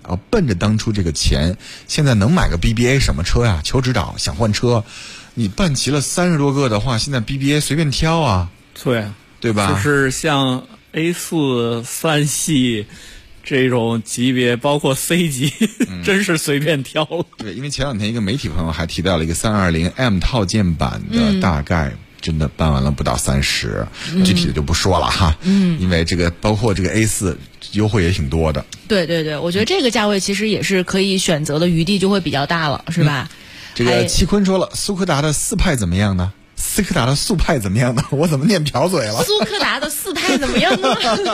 现在能买个 BBA 什么车呀？求指导，想换车。你办齐了30多个的话，现在 BBA 随便挑啊，对吧？ 就是像A4 3系这种级别，包括 C 级，真是随便挑了。 对，因为前两天一个媒体朋友还提到了一个320M 套件版的，大概真的办完了不到30，具体的就不说了哈。因为这个包括这个 A4 优惠也挺多的。 对对对，我觉得这个价位其实也是可以选择的余地就会比较大了，是吧？ 这个戚坤说了，苏柯达的4派怎么样呢？斯柯达的速派怎么样呢？我怎么念瓢嘴了？ 苏柯达的4派怎么样呢？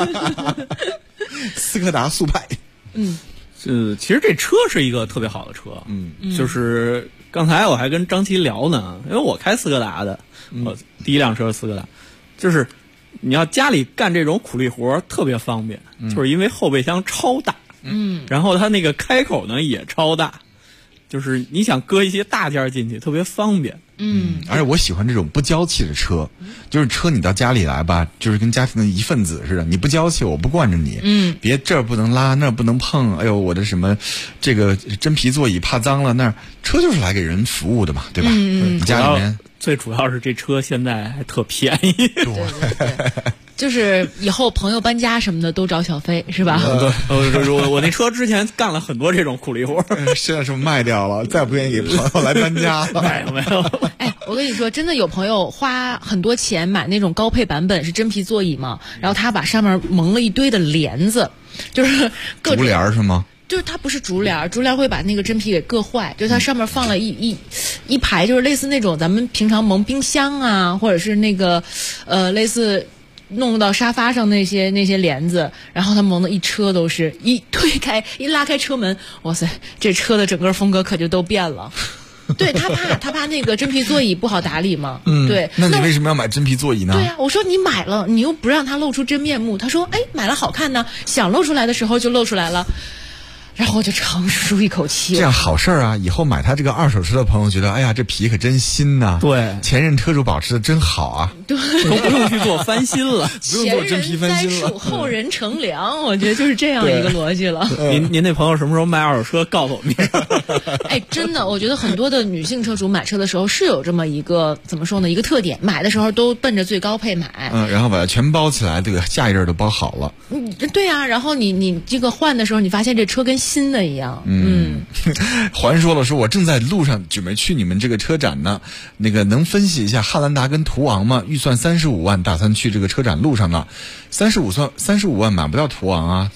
斯柯达速派， 其实这车是一个特别好的车，就是刚才我还跟张琪聊呢，因为我开斯柯达的，我第一辆车是斯柯达，就是你要家里干这种苦力活特别方便，就是因为后备箱超大，然后它那个开口呢也超大，就是你想搁一些大件进去特别方便。 而且我喜欢这种不娇气的车，就是车你到家里来吧，就是跟家庭的一份子似的，你不娇气我不惯着你，别这儿不能拉那儿不能碰，哎呦我的什么这个真皮座椅怕脏了，那车就是来给人服务的嘛，对吧？你家里面最主要是这车现在还特便宜， 对就是以后朋友搬家什么的都找小飞是吧？ 我那车之前干了很多这种苦力活， 现在是不是卖掉了？再不愿意给朋友来搬家了？ 没有。 哎，我跟你说，真的有朋友花很多钱买那种高配版本是真皮座椅嘛，然后他把上面蒙了一堆的帘子，就是竹帘是吗？ 就是它不是竹帘，竹帘会把那个真皮给硌坏，就是它上面放了一排，就是类似那种咱们平常蒙冰箱啊，或者是那个类似弄到沙发上那些帘子，然后它蒙的一车都是，一拉开车门，哇塞，这车的整个风格可就都变了。对，他怕那个真皮座椅不好打理嘛。对。 那你为什么要买真皮座椅呢？ 对呀，我说你买了，你又不让它露出真面目。他说，哎，买了好看呢，想露出来的时候就露出来了。然后我就长舒一口气。 这样好事啊！以后买他这个二手车的朋友觉得，哎呀，这皮可真新呐！ 对， 前任车主保持的真好啊！ 对， 都不用去做翻新了， 不用做真皮翻新了。 后人乘凉，我觉得就是这样一个逻辑了。 您那朋友什么时候卖二手车？告诉我们。 哎，真的，我觉得很多的女性车主买车的时候是有这么一个怎么说呢？一个特点，买的时候都奔着最高配买。 然后把它全包起来，对，下一任都包好了。 对啊，然后你这个换的时候，你发现这车跟新的一样。 环说了，说我正在路上准备去你们这个车展呢，那个能分析一下汉兰达跟途昂吗？预算35万，打算去这个车展路上呢。35万买不到途昂啊。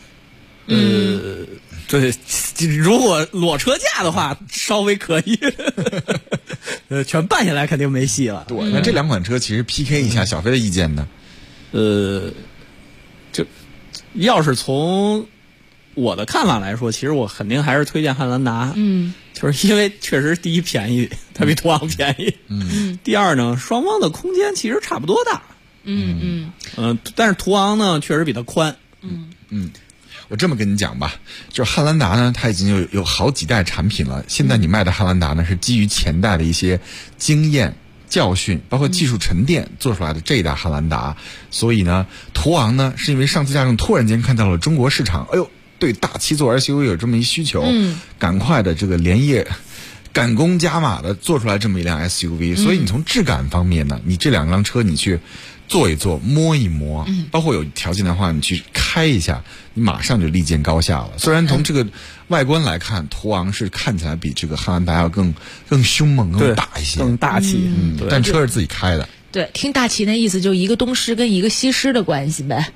对，如果裸车价的话，稍微可以。全办下来肯定没戏了。 对，那这两款车其实 PK 一下，小飞的意见呢？ 就要是从我的看法来说，其实我肯定还是推荐汉兰达。就是因为确实第一便宜，它比途昂便宜。第二呢，双方的空间其实差不多大。但是途昂呢确实比它宽。 我这么跟你讲吧，就是汉兰达呢，它已经有好几代产品了。现在你卖的汉兰达呢，是基于前代的一些经验教训，包括技术沉淀做出来的这一代汉兰达。所以呢，途昂呢，是因为上汽大众突然间看到了中国市场，对大7座 SUV 有这么一需求，赶快的这个连夜赶工加码的做出来这么一辆 SUV。所以你从质感方面呢，你这两辆车你去坐一坐摸一摸，包括有条件的话你去开一下，你马上就立见高下了。虽然从这个外观来看，途昂是看起来比这个汉兰达要更凶猛更大一些， 更大气。 但车是自己开的。 对，听大齐那意思就一个东狮跟一个西狮的关系呗。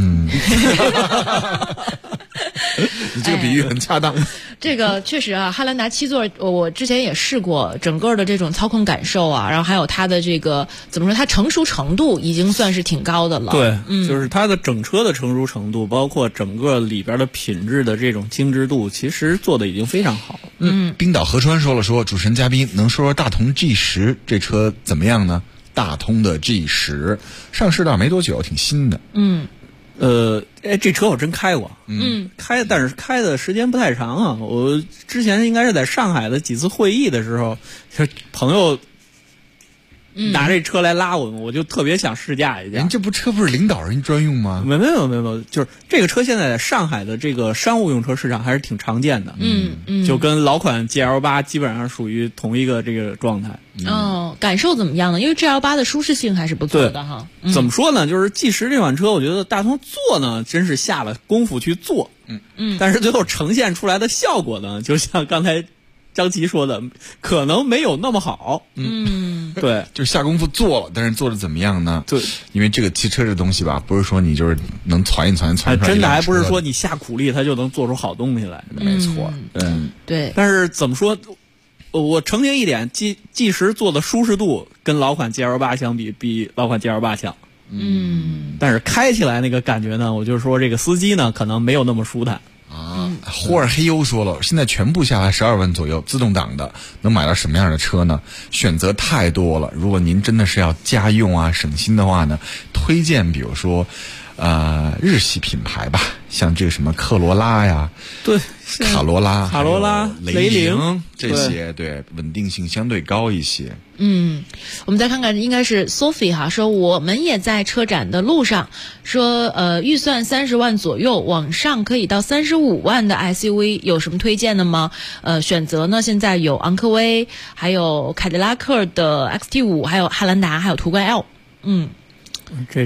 你这个比喻很恰当。 这个确实啊，汉兰达7座我之前也试过，整个的这种操控感受啊，然后还有它的这个怎么说，它成熟程度已经算是挺高的了。 对，就是它的整车的成熟程度，包括整个里边的品质的这种精致度，其实做的已经非常好。 冰岛河川说，主持人嘉宾能说说大同 G10 这车怎么样呢？大通的 G10 上市到没多久，挺新的。 这车我真开过。但是开的时间不太长啊。我之前应该是在上海的几次会议的时候，朋友拿这车来拉我就特别想试驾一下。 这车不是领导人专用吗？ 没有，就是这个车现在在上海的这个商务用车市场还是挺常见的。就跟老款 GL8 基本上属于同一个这个状态。 感受怎么样呢？因为 GL8 的舒适性还是不错的哈。 怎么说呢？就是 G10 这款车，我觉得大通做呢，真是下了功夫去做。但是最后呈现出来的效果呢，就像刚才张琪说的，可能没有那么好。对， 就下功夫做了，但是做的怎么样呢？ 对， 因为这个汽车这东西吧，不是说你就是能传一传出来， 真的还不是说你下苦力它就能做出好东西来。 没错。 对。 但是怎么说？我澄清一点，G10做的舒适度跟老款 GL8 相比老款 GL8 强。但是开起来那个感觉呢，我就说这个司机呢可能没有那么舒坦。 霍尔黑优说了，现在全部下来12万左右，自动挡的能买到什么样的车呢？选择太多了。如果您真的是要家用啊、省心的话呢，推荐比如说日系品牌吧，像这个什么科罗拉呀， 对， 卡罗拉、雷凌这些， 对， 稳定性相对高一些。 我们再看看，应该是 Sophie 哈，说我们也在车展的路上，说预算30万左右，往上可以到35万的 SUV 有什么推荐的吗？选择呢，现在有昂科威，还有凯迪拉克的 XT5，还有汉兰达，还有途观 L。 这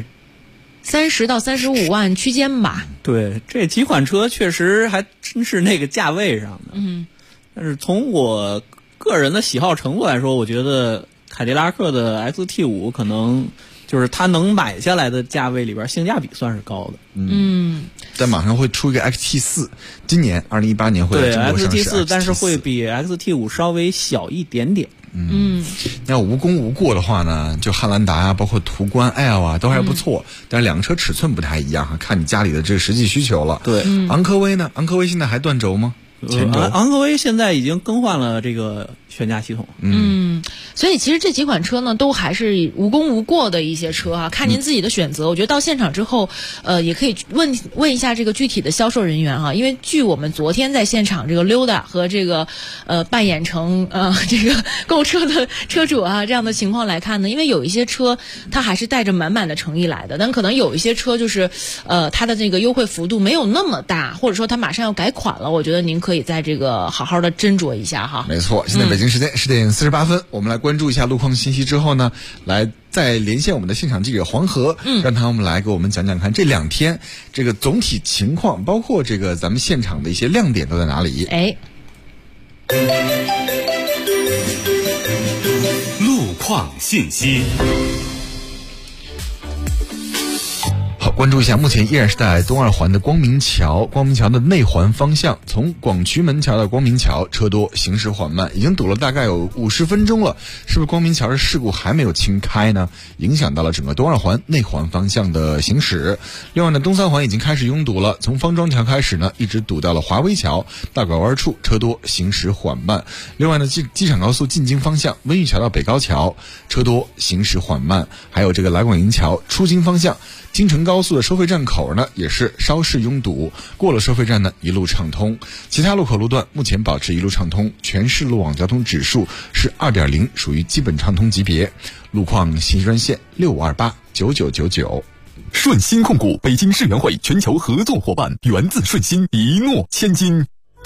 30到35万区间吧。 对，这几款车确实还真是那个价位上的。但是从我个人的喜好程度来说，我觉得凯迪拉克的 XT5 可能就是它能买下来的价位里边性价比算是高的。 但马上会出一个 XT4， 今年2018年会在中国上市。 XT4， 但是会比 XT5 稍微小一点点。 要无功无过的话呢，就汉兰达啊，包括途观 L 啊，都还不错。但是两个车尺寸不太一样，看你家里的这个实际需求了。 对， 昂科威呢？昂科威现在还断轴吗？前轴？ 昂科威现在已经更换了这个悬架系统。 所以其实这几款车呢，都还是无功无过的一些车啊，看您自己的选择。我觉得到现场之后，也可以问一下这个具体的销售人员哈，因为据我们昨天在现场这个溜达和这个扮演成这个购车的车主啊这样的情况来看呢，因为有一些车它还是带着满满的诚意来的，但可能有一些车就是它的这个优惠幅度没有那么大，或者说它马上要改款了，我觉得您可以在这个好好的斟酌一下哈。 没错，现在北京时间10点48分，我们来关注一下路况信息之后呢，来再连线我们的现场记者黄河，让他们来给我们讲讲看这2天这个总体情况，包括这个咱们现场的一些亮点都在哪里。 路况信息。 好， 关注一下，目前依然是在东二环的光明桥的内环方向，从广渠门桥到光明桥车多，行驶缓慢，已经堵了大概有50分钟了。是不是光明桥的事故还没有清开呢？影响到了整个东二环内环方向的行驶。另外呢，东三环已经开始拥堵了，从方庄桥开始呢，一直堵到了华威桥，大拐弯处车多，行驶缓慢。另外呢，机场高速进京方向，温榆桥到北高桥车多，行驶缓慢。还有这个来广营桥出京方向，京承高速的收费站口呢也是稍事拥堵，过了收费站呢一路畅通。其他路口路段目前保持一路畅通，全市路网交通指数是2.0，属于基本畅通级别。路况信息专线65289999。 顺鑫控股北京世园会全球合作伙伴，源自顺鑫，一诺千金。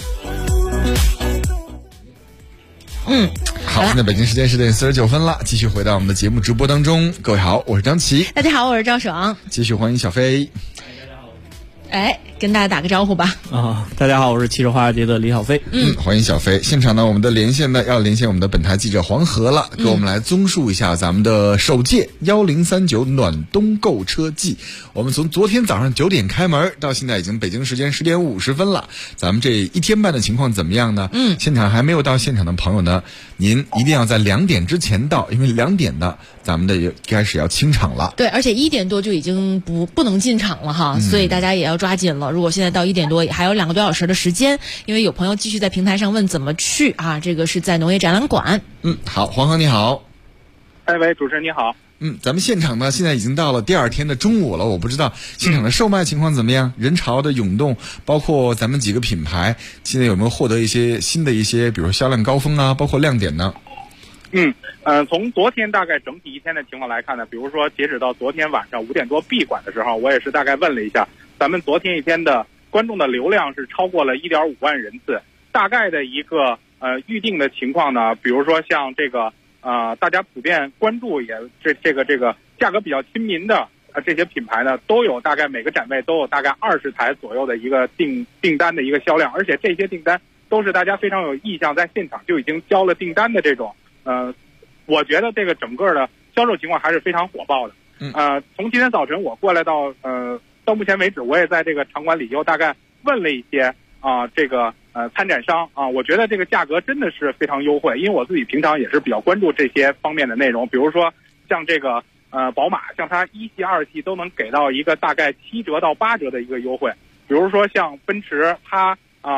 好，那北京时间10点49分了，继续回到我们的节目直播当中。各位好，我是张琪。 大家好，我是赵爽。 继续欢迎小飞。 哎，跟大家打个招呼吧。 大家好，我是汽车华尔街的李小飞。 欢迎小飞。现场呢，我们的连线呢要连线我们的本台记者黄河了，给我们来综述一下咱们的首届1039暖冬购车季。我们从昨天早上9点开门，到现在已经北京时间10点50分了。咱们这1天半的情况怎么样呢？现场还没有到现场的朋友呢，您一定要在2点之前到，因为2点呢，咱们的也开始要清场了。 对，而且1点多就已经不能进场了哈，所以大家也要抓紧了。如果现在到1点多，还有2个多小时的时间，因为有朋友继续在平台上问怎么去啊，这个是在农业展览馆。 好，黄河你好。 喂，主持人你好。 咱们现场呢现在已经到了第2天的中午了，我不知道现场的售卖情况怎么样，人潮的涌动，包括咱们几个品牌现在有没有获得一些新的一些，比如说销量高峰啊，包括亮点呢？ 从昨天大概整体1天的情况来看呢，比如说截止到昨天晚上5点多闭馆的时候，我也是大概问了一下，咱们昨天1天的观众的流量是超过了1.5万人次，大概的一个预定的情况呢，比如说像这个大家普遍关注也这个价格比较亲民的这些品牌呢，都有大概每个展位都有大概20台左右的一个订单的一个销量，而且这些订单都是大家非常有意向，在现场就已经交了订单的这种我觉得这个整个的销售情况还是非常火爆的。从今天早晨我过来到目前为止，我也在这个场馆里又大概问了一些参展商我觉得这个价格真的是非常优惠，因为我自己平常也是比较关注这些方面的内容，比如说像这个宝马，像它1系2系都能给到一个大概7折到8折的一个优惠，比如说像奔驰，它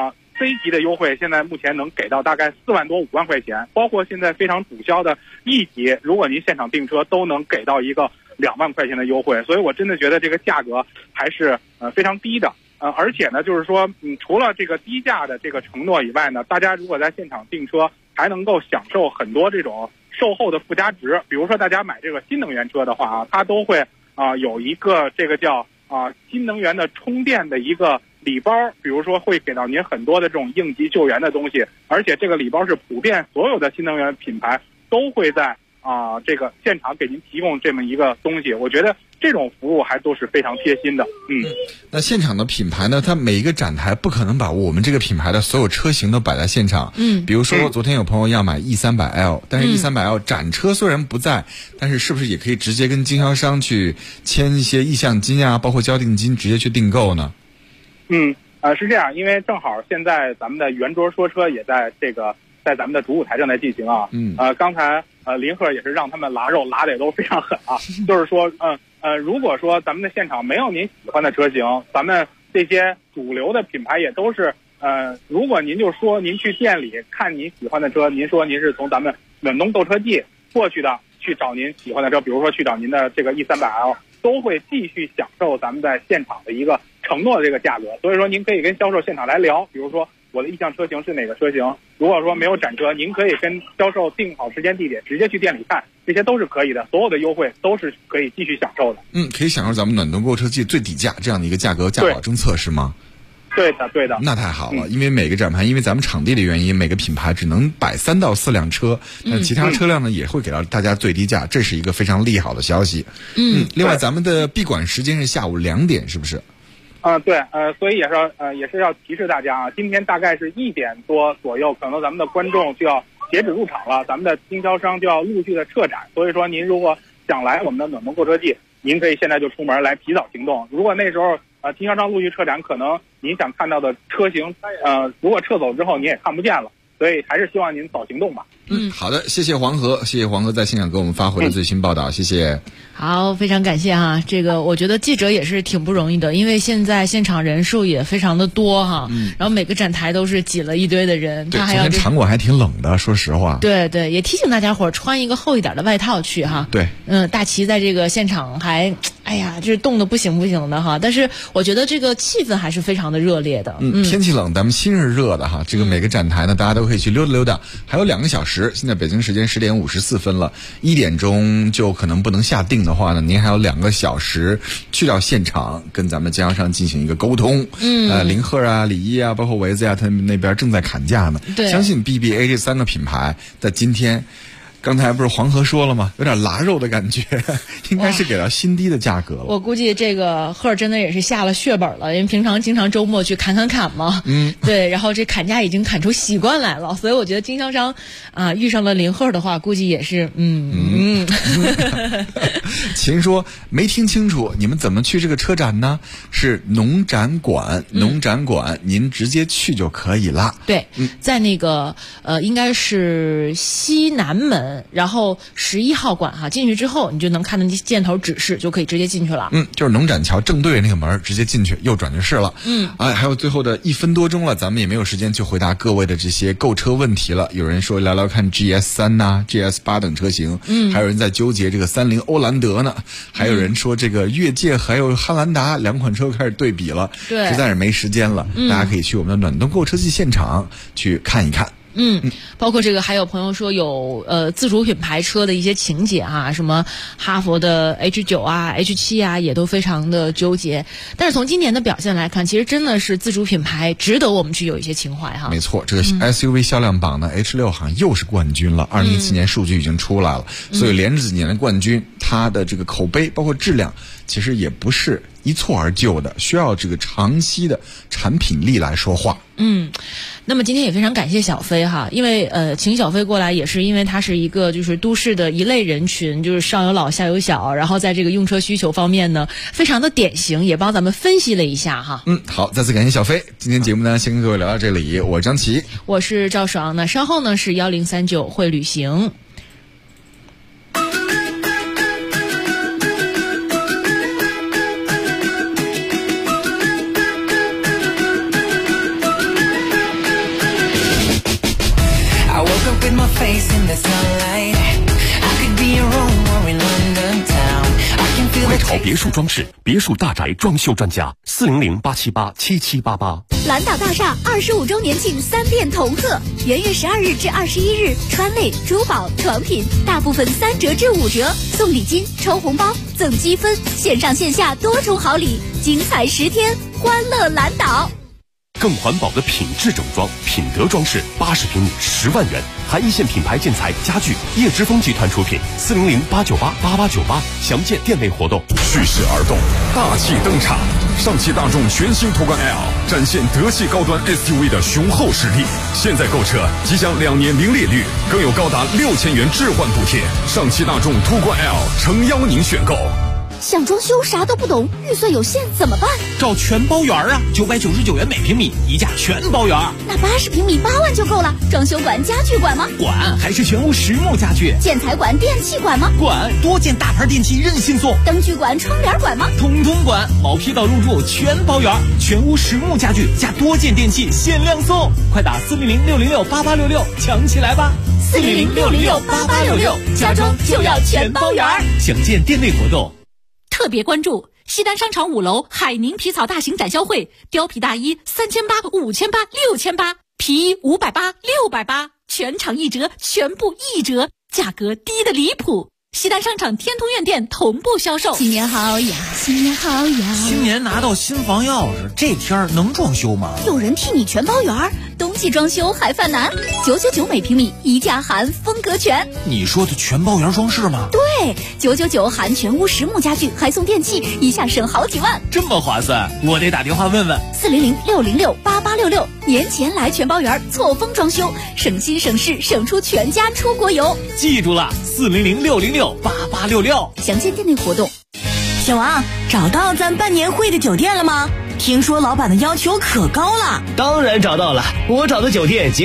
C 级的优惠现在目前能给到大概4万多5万块钱，包括现在非常主销的 E 级，如果您现场订车都能给到一个2万块钱的优惠，所以我真的觉得这个价格还是非常低的。而且呢，就是说除了这个低价的这个承诺以外呢，大家如果在现场订车还能够享受很多这种售后的附加值，比如说大家买这个新能源车的话它都会有一个这个叫新能源的充电的一个礼包，比如说会给到您很多的这种应急救援的东西，而且这个礼包是普遍所有的新能源品牌都会在这个现场给您提供这么一个东西，我觉得这种服务还都是非常贴心的。 那现场的品牌呢，它每一个展台不可能把我们这个品牌的所有车型都摆在现场。比如说昨天有朋友要买 E300L， 但是 E300L 展车虽然不在，但是是不是也可以直接跟经销商去签一些意向金啊，包括交定金，直接去订购呢？ 是这样，因为正好现在咱们的圆桌说车也在在咱们的主舞台正在进行刚才林鹤也是让他们拉肉拉的也都非常狠就是说如果说咱们的现场没有您喜欢的车型，咱们这些主流的品牌也都是如果您就说您去店里看您喜欢的车，您说您是从咱们暖冬购车季过去的，去找您喜欢的车，比如说去找您的这个 E300L， 都会继续享受咱们在现场的一个承诺的这个价格。所以说您可以跟销售现场来聊，比如说我的意向车型是哪个车型，如果说没有展车，您可以跟销售定好时间地点，直接去店里看，这些都是可以的，所有的优惠都是可以继续享受的。 可以享受咱们暖冬购车季最底价这样的一个价格价保政策是吗？ 对的，对的。 那太好了，因为每个展盘，因为咱们场地的原因，每个品牌只能摆3到4辆车，那其他车辆呢也会给到大家最低价，这是一个非常利好的消息。另外咱们的闭馆时间是下午2点，是不是？ 对，所以也是要提示大家今天大概是1点多左右，可能咱们的观众就要截止入场了，咱们的经销商就要陆续的撤展，所以说您如果想来我们的暖冬购车季， 您可以现在就出门来提早行动。如果那时候经销商陆续撤展，可能您想看到的车型如果撤走之后你也看不见了，所以还是希望您早行动吧。 好的，谢谢黄河，谢谢黄河在现场给我们发回的最新报道，谢谢。 好，非常感谢哈。这个我觉得记者也是挺不容易的，因为现在现场人数也非常的多哈，然后每个展台都是挤了一堆的人， 对， 他还要昨天场馆还挺冷的，说实话。 对对，也提醒大家伙儿穿一个厚一点的外套去哈。 对， 大齐在这个现场还，哎呀，就是冻得不行不行的哈。但是我觉得这个气氛还是非常的热烈的。 天气冷，咱们心是热的哈。这个每个展台呢，大家都可以去溜达溜达，还有2个小时。现在北京时间10点54分了，1点钟就可能不能下定的话呢，您还有2个小时去到现场，跟咱们经销商进行一个沟通。林鹤啊、李一啊，包括维子啊，他们那边正在砍价呢。 对， 相信 BBA 这3个品牌在今天。刚才不是黄河说了吗？有点腊肉的感觉，应该是给到新低的价格了。 我估计这个鹤真的也是下了血本了，因为平常经常周末去砍嘛。对，然后这砍价已经砍出习惯来了，所以我觉得经销商遇上了林鹤的话，估计也是秦说没听清楚，你们怎么去这个车展呢？是农展馆，您直接去就可以了。 对，在那个应该是西南门。然后11号馆哈，进去之后你就能看到箭头指示，就可以直接进去了。 就是农展桥正对那个门，直接进去，右转就是了。还有最后的1分多钟了，咱们也没有时间去回答各位的这些购车问题了。有人说聊聊看 GS3 呐、GS8 等车型，还有人在纠结这个30欧蓝德呢，还有人说这个越界还有汉兰达2款车开始对比了， 对， 实在是没时间了。大家可以去我们的暖冬购车季现场去看一看。 包括这个还有朋友说有自主品牌车的一些情节啊，什么哈佛的 H9 啊 H7 啊也都非常的纠结，但是从今年的表现来看，其实真的是自主品牌值得我们去有一些情怀哈。 没错，这个 SUV 销量榜呢H6 好像又是冠军了，2017年数据已经出来了，所以连着几年的冠军，它的这个口碑包括质量其实也不是一蹴而就的，需要这个长期的产品力来说话。 那么今天也非常感谢小飞哈，因为请小飞过来也是因为他是一个就是都市的一类人群，就是上有老下有小，然后在这个用车需求方面呢非常的典型，也帮咱们分析了一下哈。 好，再次感谢小飞。今天节目呢先跟各位聊到这里，我是张琪， 我是赵爽，那稍后呢是1039会旅行。 快炒别墅装饰，别墅大宅装修专家，400-878-7788。 蓝岛大厦25周年庆3店同贺，元月12日至21日，川类、珠宝、床品大部分3折至5折，送礼金、抽红包、赠积分，线上线下多重好礼，精彩10天，欢乐蓝岛。 更环保的品质整装，品德装饰，80平米10万元，含一线品牌建材家具，叶之峰集团出品，400-898-8898，详见店内活动。 蓄势而动，大气登场，上汽大众全新途观 L 展现德系高端 SUV 的雄厚实力。现在购车即享2年零利率，更有高达6000元置换补贴。上汽大众途观 L 诚邀您选购。 想装修啥都不懂，预算有限怎么办？ 找全包圆啊，999元每平米，一价全包圆。 那80平米8万就够了。装修馆、家具馆吗？ 管，还是全屋实木家具。 建材馆、电器馆吗？ 管，多件大牌电器任性送。 灯具馆、窗帘馆吗？ 通通管，毛坯到入住全包圆，全屋实木家具加多件电器限量送，快打400-606-8866抢起来吧 ！400-606-8866，家装就要全包圆。 详见店内活动。 特别关注西单商场5楼海宁皮草大型展销会，貂皮大衣3800、5800、6800，皮衣580、680，全场1折，全部1折，价格低得离谱。西单商场天通苑店同步销售。 新年好呀，新年好呀！ 新年拿到新房钥匙，这天儿能装修吗？ 有人替你全包圆，冬季装修还犯难，999每平米，一价含风格全。 你说的全包圆装饰吗？ 对，999含全屋实木家具，还送电器，一下省好几万， 这么划算，我得打电话问问。 400-606-8866，年前来全包圆，错峰装修，省心省事，省出全家出国游。 记住了，400-606-8866， 详见店内活动。 小王，找到咱办年会的酒店了吗？听说老板的要求可高了。 当然找到了，我找的酒店